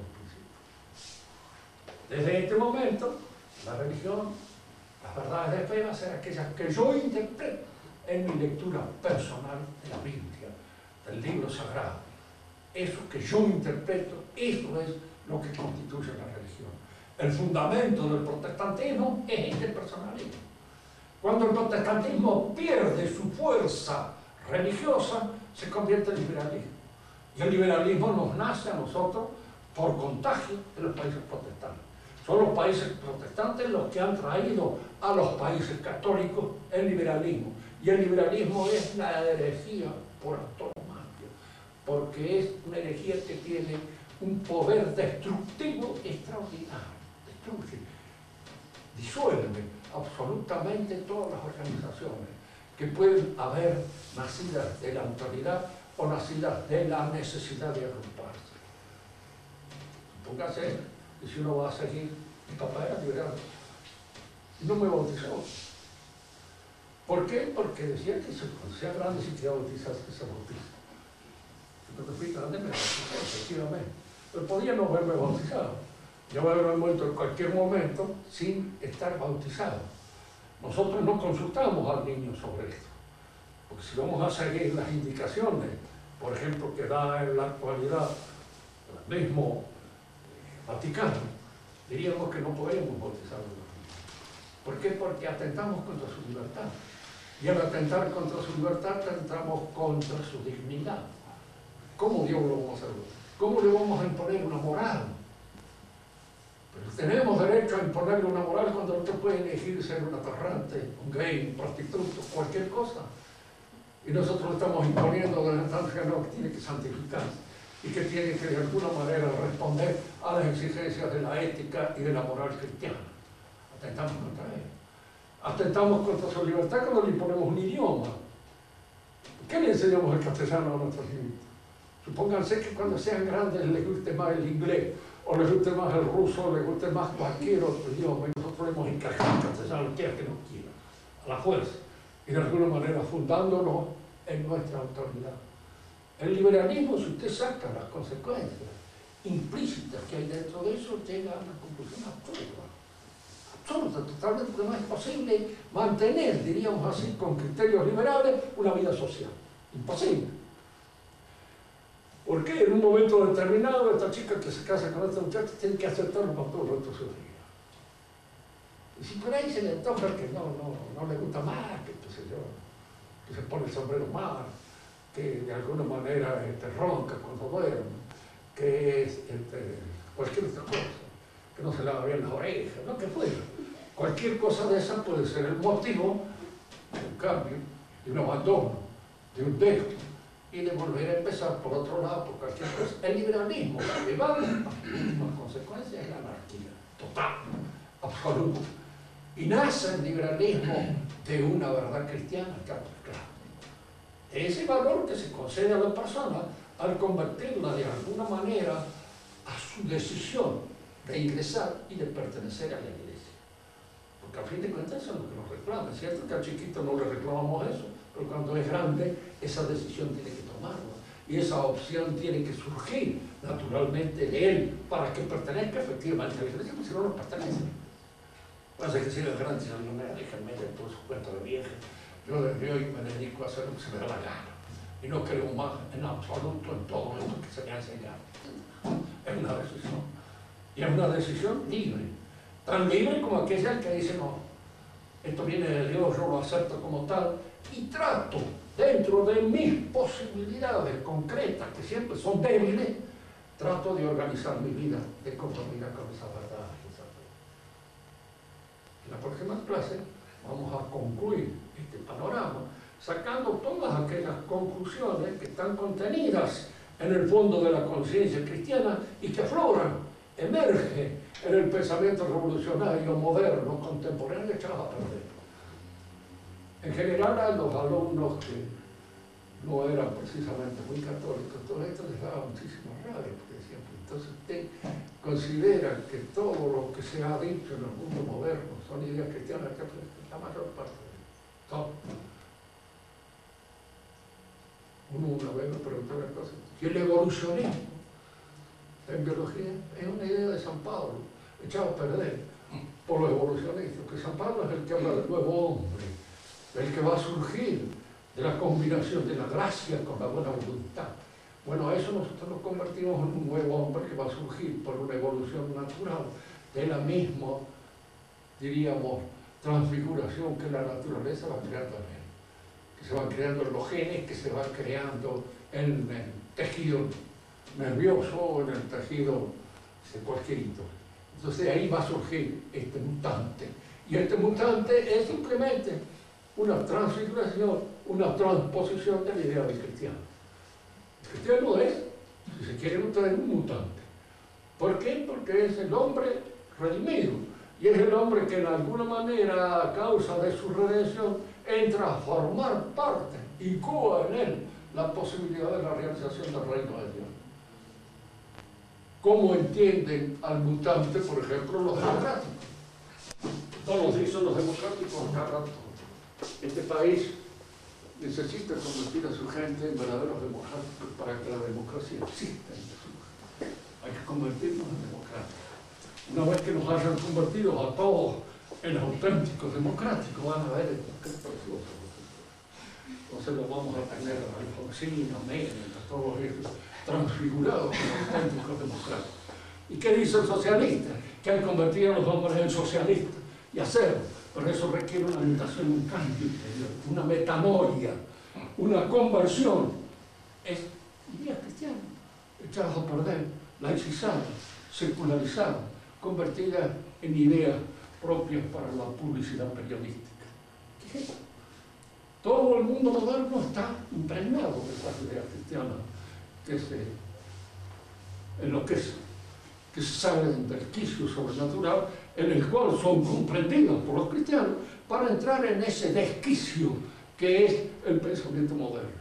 Desde este momento, la religión, las verdades de fe van a ser aquellas que yo interpreto en mi lectura personal de la Biblia, del libro sagrado. Eso que yo interpreto, eso es lo que constituye la religión. El fundamento del protestantismo es este personalismo. Cuando el protestantismo pierde su fuerza religiosa, se convierte en liberalismo. Y el liberalismo nos nace a nosotros por contagio de los países protestantes. Son los países protestantes los que han traído a los países católicos el liberalismo. Y el liberalismo es la herejía por antonomasia, porque es una herejía que tiene un poder destructivo extraordinario. Destruye, disuelve absolutamente todas las organizaciones que pueden haber nacidas de la autoridad o nacidas de la necesidad de agruparse. Póngase que si uno va a seguir, mi papá era liberal y no me bautizó. ¿Por qué? Porque decía que cuando sea grande, si quiere bautizarse, que se bautiza. Cuando fui grande me bauticé, efectivamente. Pero podía no haberme bautizado. Yo me haberme muerto en cualquier momento sin estar bautizado. Nosotros no consultamos al niño sobre esto. Porque si vamos a seguir las indicaciones, por ejemplo, que da en la actualidad el mismo Vaticano, diríamos que no podemos bautizar a los niños. ¿Por qué? Porque atentamos contra su libertad. Y al atentar contra su libertad, atentamos contra su dignidad. ¿Cómo Dios lo vamos a hacer? ¿Cómo le vamos a imponer una moral? Pero tenemos derecho a imponerle una moral cuando usted puede elegir ser un atorrante, un gay, un prostituto, cualquier cosa. Y nosotros estamos imponiendo de la instancia que tiene que santificarse y que tiene que de alguna manera responder a las exigencias de la ética y de la moral cristiana. Atentamos contra él. Atentamos contra su libertad cuando le imponemos un idioma. ¿Qué le enseñamos el castellano a nuestros niños? Supónganse que cuando sean grandes les guste más el inglés, o les guste más el ruso, o les guste más cualquier otro idioma, y nosotros le hemos encajado el castellano, quiera que no quiera, a la fuerza, y de alguna manera fundándonos en nuestra autoridad. El liberalismo, si usted saca las consecuencias implícitas que hay dentro de eso, llega a una conclusión absurda. Absurda, totalmente, porque no es posible mantener, diríamos así, con criterios liberales, una vida social. Imposible. Porque en un momento determinado, esta chica que se casa con este muchacho tiene que aceptarlo para todo el resto de su vida. Y si por ahí se le antoja que no le gusta más, que qué sé yo, que se pone el sombrero mal, que de alguna manera ronca cuando duerme, que es cualquier otra cosa, que no se lava bien las orejas, lo que fuera. Cualquier cosa de esa puede ser el motivo de un cambio, de un abandono, de un dejo, y de volver a empezar por otro lado, por cualquier cosa. El liberalismo, la que va a última consecuencia es la anarquía, total, absoluta. Y nace el liberalismo de una verdad cristiana, claro. Ese valor que se concede a la persona al convertirla de alguna manera a su decisión de ingresar y de pertenecer a la iglesia. Porque a fin de cuentas eso es lo que nos reclama. Es cierto que al chiquito no le reclamamos eso, pero cuando es grande esa decisión tiene que tomarla. Y esa opción tiene que surgir naturalmente de él para que pertenezca efectivamente a la iglesia, porque si no, no pertenece. Pasa que si es grande, si no me dejan meter por su cuenta de vieja. Yo desde hoy me dedico a hacer lo que se me da la gana. Y no creo más en absoluto en todo esto que se me ha enseñado. Es una decisión. Y es una decisión libre. Tan libre como aquella que dice, no, esto viene de Dios, yo lo acepto como tal, y trato, dentro de mis posibilidades concretas, que siempre son débiles, trato de organizar mi vida de conformidad con esa verdad. En la próxima clase vamos a concluir este panorama sacando todas aquellas conclusiones que están contenidas en el fondo de la conciencia cristiana y que afloran, emergen en el pensamiento revolucionario, moderno, contemporáneo, echados a perder. En general, a los alumnos que no eran precisamente muy católicos, todo esto les daba muchísima rabia, porque decían, entonces usted considera que todo lo que se ha dicho en el mundo moderno son ideas cristianas, que la mayor parte de todo. Uno una vez me preguntó una cosa, y el evolucionismo en biología es una idea de San Pablo, echado a perder por los evolucionistas, que San Pablo es el que habla del nuevo hombre, el que va a surgir de la combinación de la gracia con la buena voluntad. Bueno, a eso nosotros nos convertimos en un nuevo hombre que va a surgir por una evolución natural de la misma, diríamos, transfiguración que la naturaleza va creando en él. Que se van creando en los genes, que se van creando en el tejido nervioso, en el tejido de cualquier índole. Entonces ahí va a surgir este mutante. Y este mutante es simplemente una transfiguración, una transposición de la idea del cristiano. El cristiano es, si se quiere, un mutante. ¿Por qué? Porque es el hombre redimido. Y es el hombre que en alguna manera, a causa de su redención, entra a formar parte, incuba en él la posibilidad de la realización del reino de Dios. ¿Cómo entienden al mutante, por ejemplo, los democráticos? Todos los dicen los democráticos cada rato. Este país necesita convertir a su gente en verdaderos democráticos para que la democracia exista en su gente. Hay que convertirnos en democráticos. Una vez que nos hayan convertido a todos en auténticos democráticos, van a ver qué precioso. Entonces lo vamos a tener a Alfonsín, a Menem, a todos ellos transfigurados como auténticos democráticos. ¿Y qué dice el socialista? Que han convertido a los hombres en socialistas. Y hacerlo. Pero eso requiere una mutación, un cambio interior, una metanoia, una conversión. Es ideas cristianas, echadas a perder, laicizadas, secularizadas, convertidas en ideas propias para la publicidad periodística. ¿Qué es eso? Todo el mundo moderno está impregnado de esas ideas cristianas que se enloquecen, que se salen del quicio sobrenatural en el cual son comprendidas por los cristianos para entrar en ese desquicio que es el pensamiento moderno.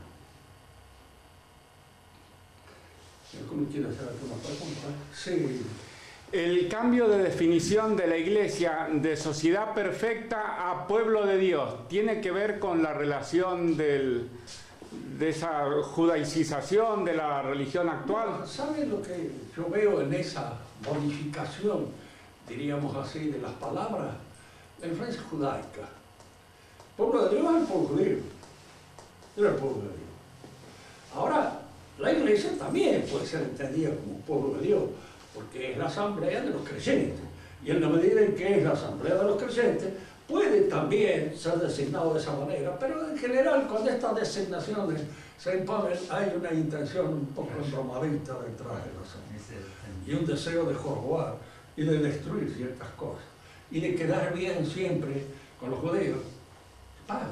¿Alguno quiere hacer alguna pregunta? Sí. El cambio de definición de la Iglesia de sociedad perfecta a pueblo de Dios, ¿tiene que ver con la relación del de esa judaicización de la religión actual? ¿Sabe lo que yo veo en esa modificación, diríamos así, de las palabras? La influencia judaica. El pueblo de Dios es el pueblo judío. Es el pueblo de Dios. Ahora, la iglesia también puede ser entendida como pueblo de Dios, porque es la asamblea de los creyentes. Y en la medida en que es la asamblea de los creyentes, puede también ser designado de esa manera, pero en general cuando estas designaciones se imponen hay una intención un poco embromadita detrás de nosotros y un deseo de jorobar y de destruir ciertas cosas y de quedar bien siempre con los judíos. Pagan.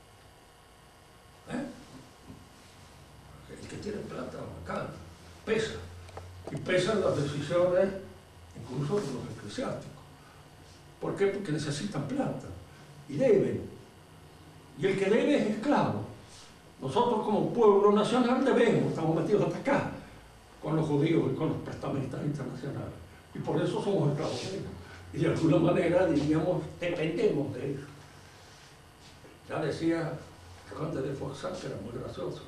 El que tiene plata bacán, pesa, y pesan las decisiones incluso de los eclesiásticos. ¿Por qué? Porque necesitan plata y deben. Y el que debe es esclavo. Nosotros como pueblo nacional debemos, estamos metidos hasta acá con los judíos y con los prestamistas internacionales. Y por eso somos esclavos de ellos. Y de alguna manera, diríamos, dependemos de ellos. Ya decía el conde de Foxá, que era muy gracioso.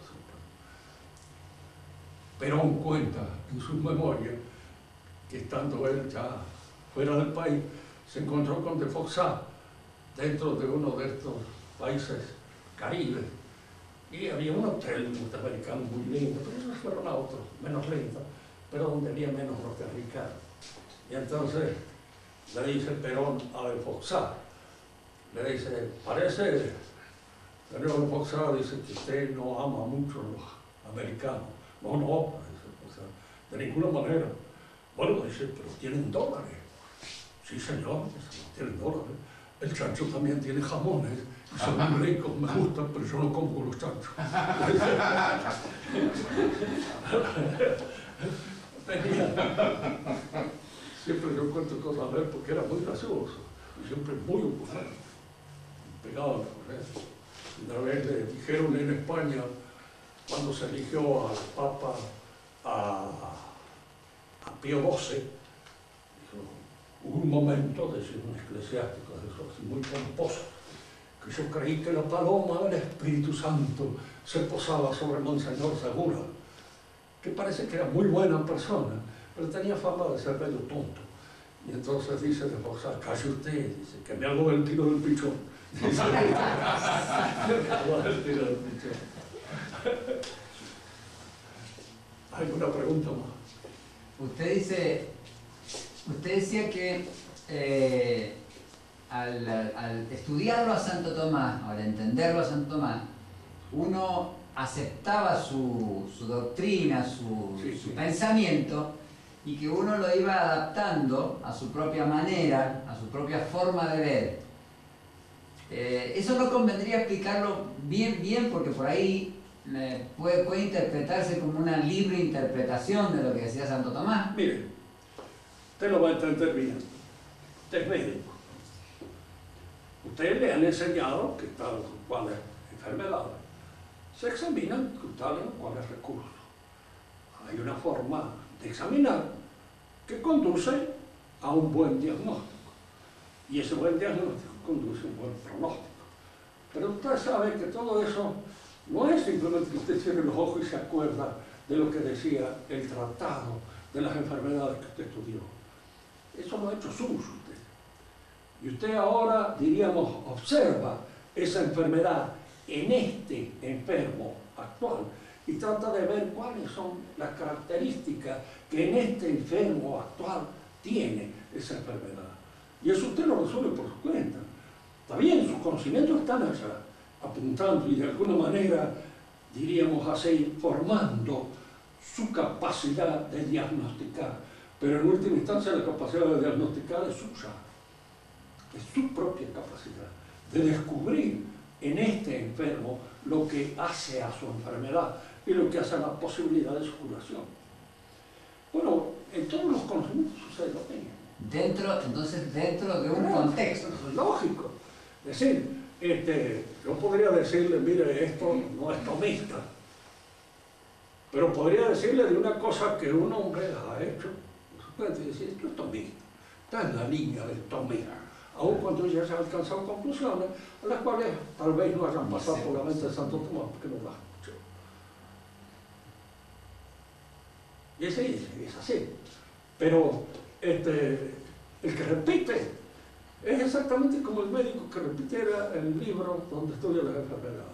Perón cuenta en sus memorias que estando él ya fuera del país, se encontró con de Foxá dentro de uno de estos países caribes y había un hotel norteamericano muy lindo, pero esos fueron a otros, menos lindos, pero donde había menos norteamericanos. Y entonces le dice Perón a de Foxá, le dice, parece, señor de Foxá, dice que usted no ama mucho a los americanos. No, no, dice Foxá, de ninguna manera. Bueno, dice, pero tienen dólares. Sí, señor, tienen dólares. El chancho también tiene jamones. Y son muy ricos, me gustan, pero yo no como con los chanchos. Siempre yo cuento cosas de él porque era muy gracioso. Y siempre muy ocupado. Pegado a la corriente. Una vez le dijeron en España, cuando se eligió al Papa, a Pío XII, hubo un momento, decía un eclesiástico de esos así muy pomposo, que yo creí que la paloma del Espíritu Santo se posaba sobre Monseñor Segura, que parece que era muy buena persona, pero tenía fama de ser medio tonto. Y entonces dice de Foxá, calle usted, dice, que me hago el tiro del pichón. Dice, me hago el tiro del pichón. ¿Hay una pregunta más? Usted decía que al estudiarlo a Santo Tomás, al entenderlo a Santo Tomás, uno aceptaba su doctrina, su pensamiento, y que uno lo iba adaptando a su propia manera, a su propia forma de ver. Eso no convendría explicarlo bien, porque por ahí puede interpretarse como una libre interpretación de lo que decía Santo Tomás. Mire, usted lo va a entender bien. Usted es médico. Ustedes le han enseñado que tal cuales enfermedades se examinan tales cuales recursos. Hay una forma de examinar que conduce a un buen diagnóstico. Y ese buen diagnóstico conduce a un buen pronóstico. Pero usted sabe que todo eso no es simplemente que usted cierre los ojos y se acuerda de lo que decía el tratado de las enfermedades que usted estudió. Eso lo ha hecho suyo usted. Y usted ahora, diríamos, observa esa enfermedad en este enfermo actual y trata de ver cuáles son las características que en este enfermo actual tiene esa enfermedad. Y eso usted lo resuelve por su cuenta. Está bien, sus conocimientos están allá, apuntando y de alguna manera, diríamos así, formando su capacidad de diagnosticar. Pero en última instancia la capacidad de diagnosticar es suya, es su propia capacidad de descubrir en este enfermo lo que hace a su enfermedad y lo que hace a la posibilidad de su curación. Bueno, en todos los conocimientos sucede lo mismo. Entonces dentro de un contexto. Lógico. Es decir, yo podría decirle, mire, esto no es tomista, pero podría decirle de una cosa que un hombre ha hecho, puede decir, esto es tomista, está en la línea del tomista, aun cuando ya se han alcanzado conclusiones a las cuales tal vez no hayan pasado por la mente de Santo Tomás, porque no las ha escuchado. Y sí, es así. Pero el que repite es exactamente como el médico que repitiera el libro donde estudia las enfermedades.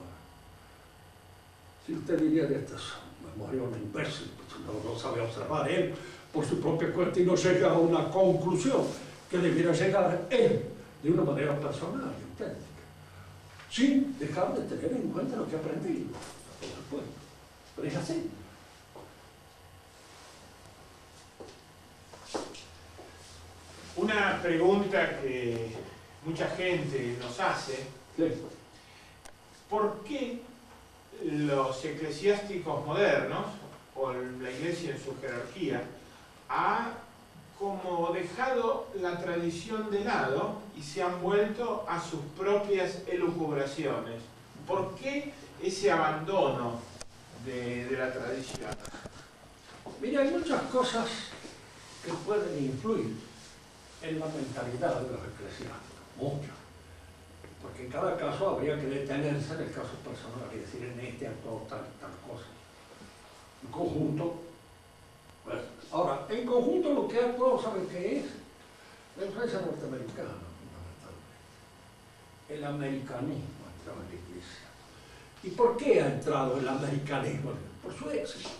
Si usted diría de estas memoria un imbécil, pues no sabe observar él por su propia cuenta y no llega a una conclusión que debiera llegar él de una manera personal y auténtica, sin dejar de tener en cuenta lo que ha aprendido, por supuesto. Pero es así. Una pregunta que mucha gente nos hace: ¿por qué los eclesiásticos modernos, o la Iglesia en su jerarquía, ha como dejado la tradición de lado y se han vuelto a sus propias elucubraciones? ¿Por qué ese abandono de la tradición? Mira, hay muchas cosas que pueden influir en la mentalidad de los eclesiásticos, muchas. Porque en cada caso habría que detenerse en el caso personal y decir, en este actuó tal y tal cosa. En conjunto, pues, ahora, en conjunto lo que ha actuado, ¿saben qué es? La influencia norteamericana, fundamentalmente. El americanismo ha entrado en la Iglesia. ¿Y por qué ha entrado el americanismo? Por su éxito.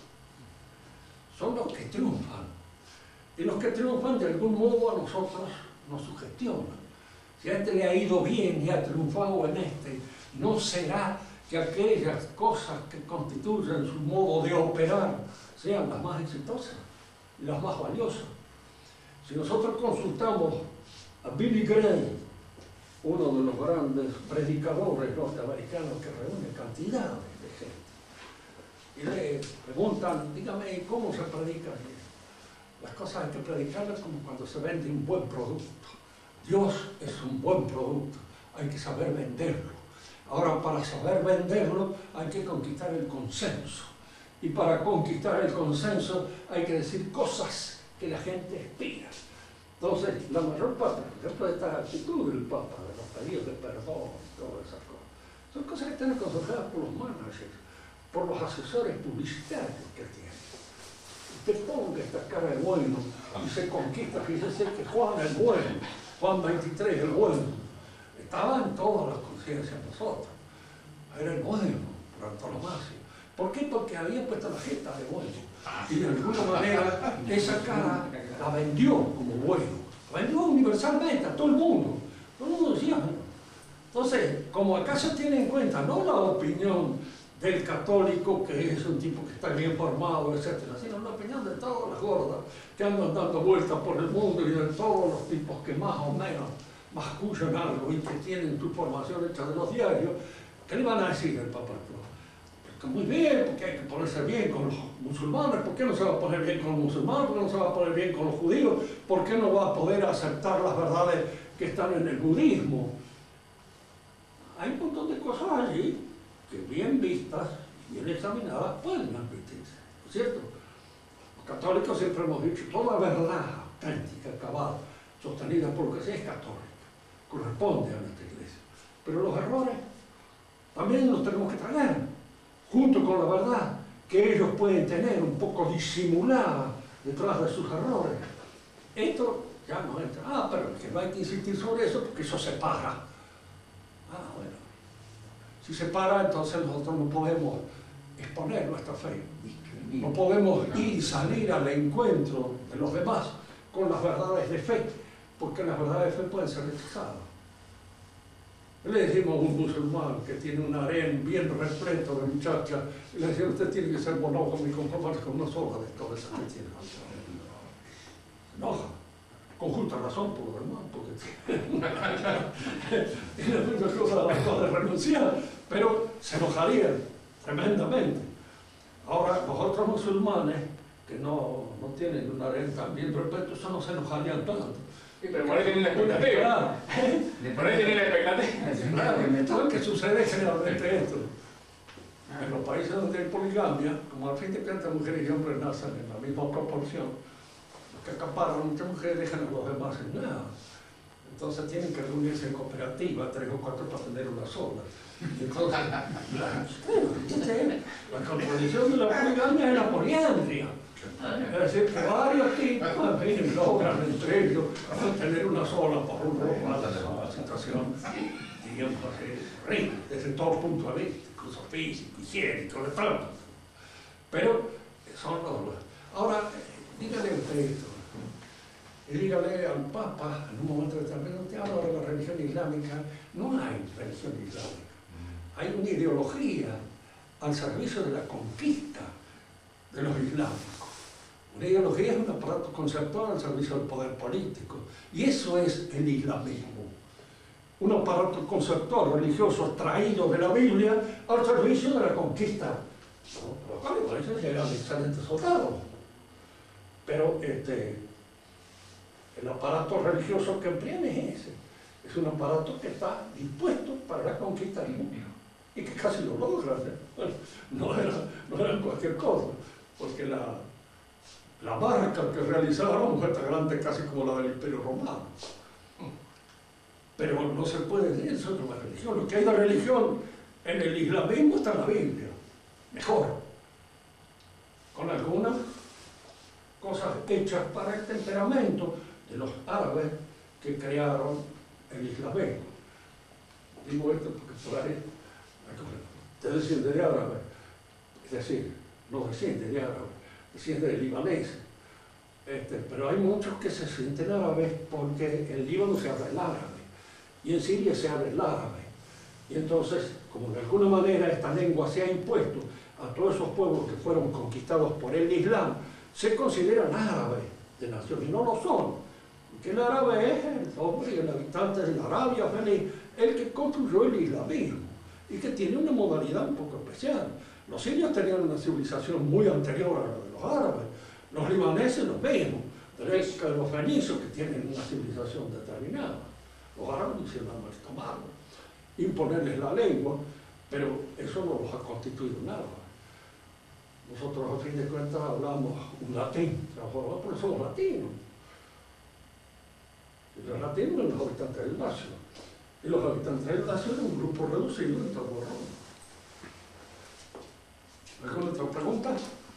Son los que triunfan. Y los que triunfan de algún modo a nosotros nos sugestionan. Si a este le ha ido bien y ha triunfado en este, ¿no será que aquellas cosas que constituyen su modo de operar sean las más exitosas y las más valiosas? Si nosotros consultamos a Billy Graham, uno de los grandes predicadores norteamericanos que reúne cantidades de gente, y le preguntan, dígame, ¿cómo se predica? Las cosas hay que predicarlas como cuando se vende un buen producto. Dios es un buen producto, hay que saber venderlo. Ahora, para saber venderlo hay que conquistar el consenso. Y para conquistar el consenso hay que decir cosas que la gente espera. Entonces, la mayor parte, por ejemplo, de esta actitud del Papa, de los pedidos de perdón, todas esas cosas, son cosas que están aconsejadas por los managers, por los asesores publicitarios que tienen. Usted ponga esta cara de bueno y se conquista. Fíjese que Juan el bueno, Juan 23 el bueno, estaba en todas las conciencias de nosotros. Era el bueno, por antonomasia. ¿Por qué? Porque había puesto la jeta de bueno. Y de alguna manera esa cara la vendió como bueno. La vendió universalmente a todo el mundo. Todo el mundo decía. Entonces, como acá se tiene en cuenta no la opinión del católico, que es un tipo que está bien formado, etcétera, sino la opinión de todas las gordas que andan dando vueltas por el mundo y de todos los tipos que más o menos mascullan algo y que tienen su formación hecha de los diarios. ¿Qué le van a decir al Papa? Que muy bien, porque hay que ponerse bien con los musulmanes. ¿Por qué no se va a poner bien con los musulmanes? ¿Por qué no se va a poner bien con los judíos? ¿Por qué no va a poder aceptar las verdades que están en el budismo? Hay un montón de cosas allí que bien vistas y bien examinadas pueden admitirse, ¿no es cierto? Los católicos siempre hemos dicho, toda verdad auténtica, cabal, sostenida por lo que sea es católica, corresponde a nuestra Iglesia. Pero los errores también los tenemos que traer, junto con la verdad que ellos pueden tener un poco disimulada detrás de sus errores. Esto ya no entra. Pero es que no hay que insistir sobre eso porque eso separa. Bueno. Si se para, entonces nosotros no podemos exponer nuestra fe. No podemos ir y salir al encuentro de los demás con las verdades de fe, porque las verdades de fe pueden ser rechazadas. Le decimos a un musulmán que tiene un harén bien repleto de muchachas, y le decimos, usted tiene que ser monógamo y conformarse con una sola de todas esas que tiene. Se enoja. Con justa razón por lo demás, porque tiene muchas cosas a las cuales renunciar, pero se enojaría tremendamente. Ahora, los otros musulmanes que no tienen un harén tan bien repleto, eso no se enojarían tanto. Sí, pero por ahí tienen la expectativa. Por ahí tienen la expectativa. Claro, ¿qué sucede generalmente esto? En los países donde hay poligamia, como al fin de cuentas mujeres y hombres nacen en la misma proporción, que acaparan muchas mujeres dejan a los demás en nada. Entonces tienen que reunirse en cooperativa, 3 o 4 para tener una sola. Entonces, la contradicción de la poligamia es la poliandria. Es decir, que varios tipos logran entre ellos tener una sola por un la situación, digamos así, rica, desde todo punto de vista, incluso físico, higiénico, de todo. Pero son los... Ahora, dígale usted esto, y dígale al Papa, en un momento determinado, te habla de la religión islámica. No hay religión islámica, hay una ideología al servicio de la conquista de los islámicos. Una ideología es un aparato conceptual al servicio del poder político, y eso es el islamismo. Un aparato conceptual religioso extraído de la Biblia al servicio de la conquista. Por eso llegan excelentes soldados. Pero el aparato religioso que emplean es ese. Es un aparato que está dispuesto para la conquista del mundo. Y que casi lo logra. No era cualquier cosa. Porque la marca que realizaron fue tan grande casi como la del Imperio Romano. Pero no se puede decir eso de la religión. Lo que hay de religión en el islamismo está en la Biblia. Mejor. Con algunas cosas hechas para el temperamento de los árabes que crearon el islamismo. Digo esto porque por ahí te desciende de árabe, es decir, no desciende de árabe, desciende de libanés. Pero hay muchos que se sienten árabes porque en Líbano se habla el árabe y en Siria se habla el árabe. Y entonces, como de alguna manera esta lengua se ha impuesto a todos esos pueblos que fueron conquistados por el Islam, se consideran árabes de nación y no lo son. Porque el árabe es el hombre, el habitante de la Arabia feliz, el que construyó el islamismo y que tiene una modalidad un poco especial. Los sirios tenían una civilización muy anterior a la de los árabes, los libaneses lo mismo, los fenicios que tienen una civilización determinada. Los árabes hicieron mal tomarlo, imponerles la lengua, pero eso no los ha constituido nada. Nosotros a fin de cuentas hablamos un latín, pero somos latinos. Y los latinos eran los habitantes del Lacio. Y los habitantes del Lacio eran un grupo reducido en torno a Roma. ¿Alguna otra pregunta?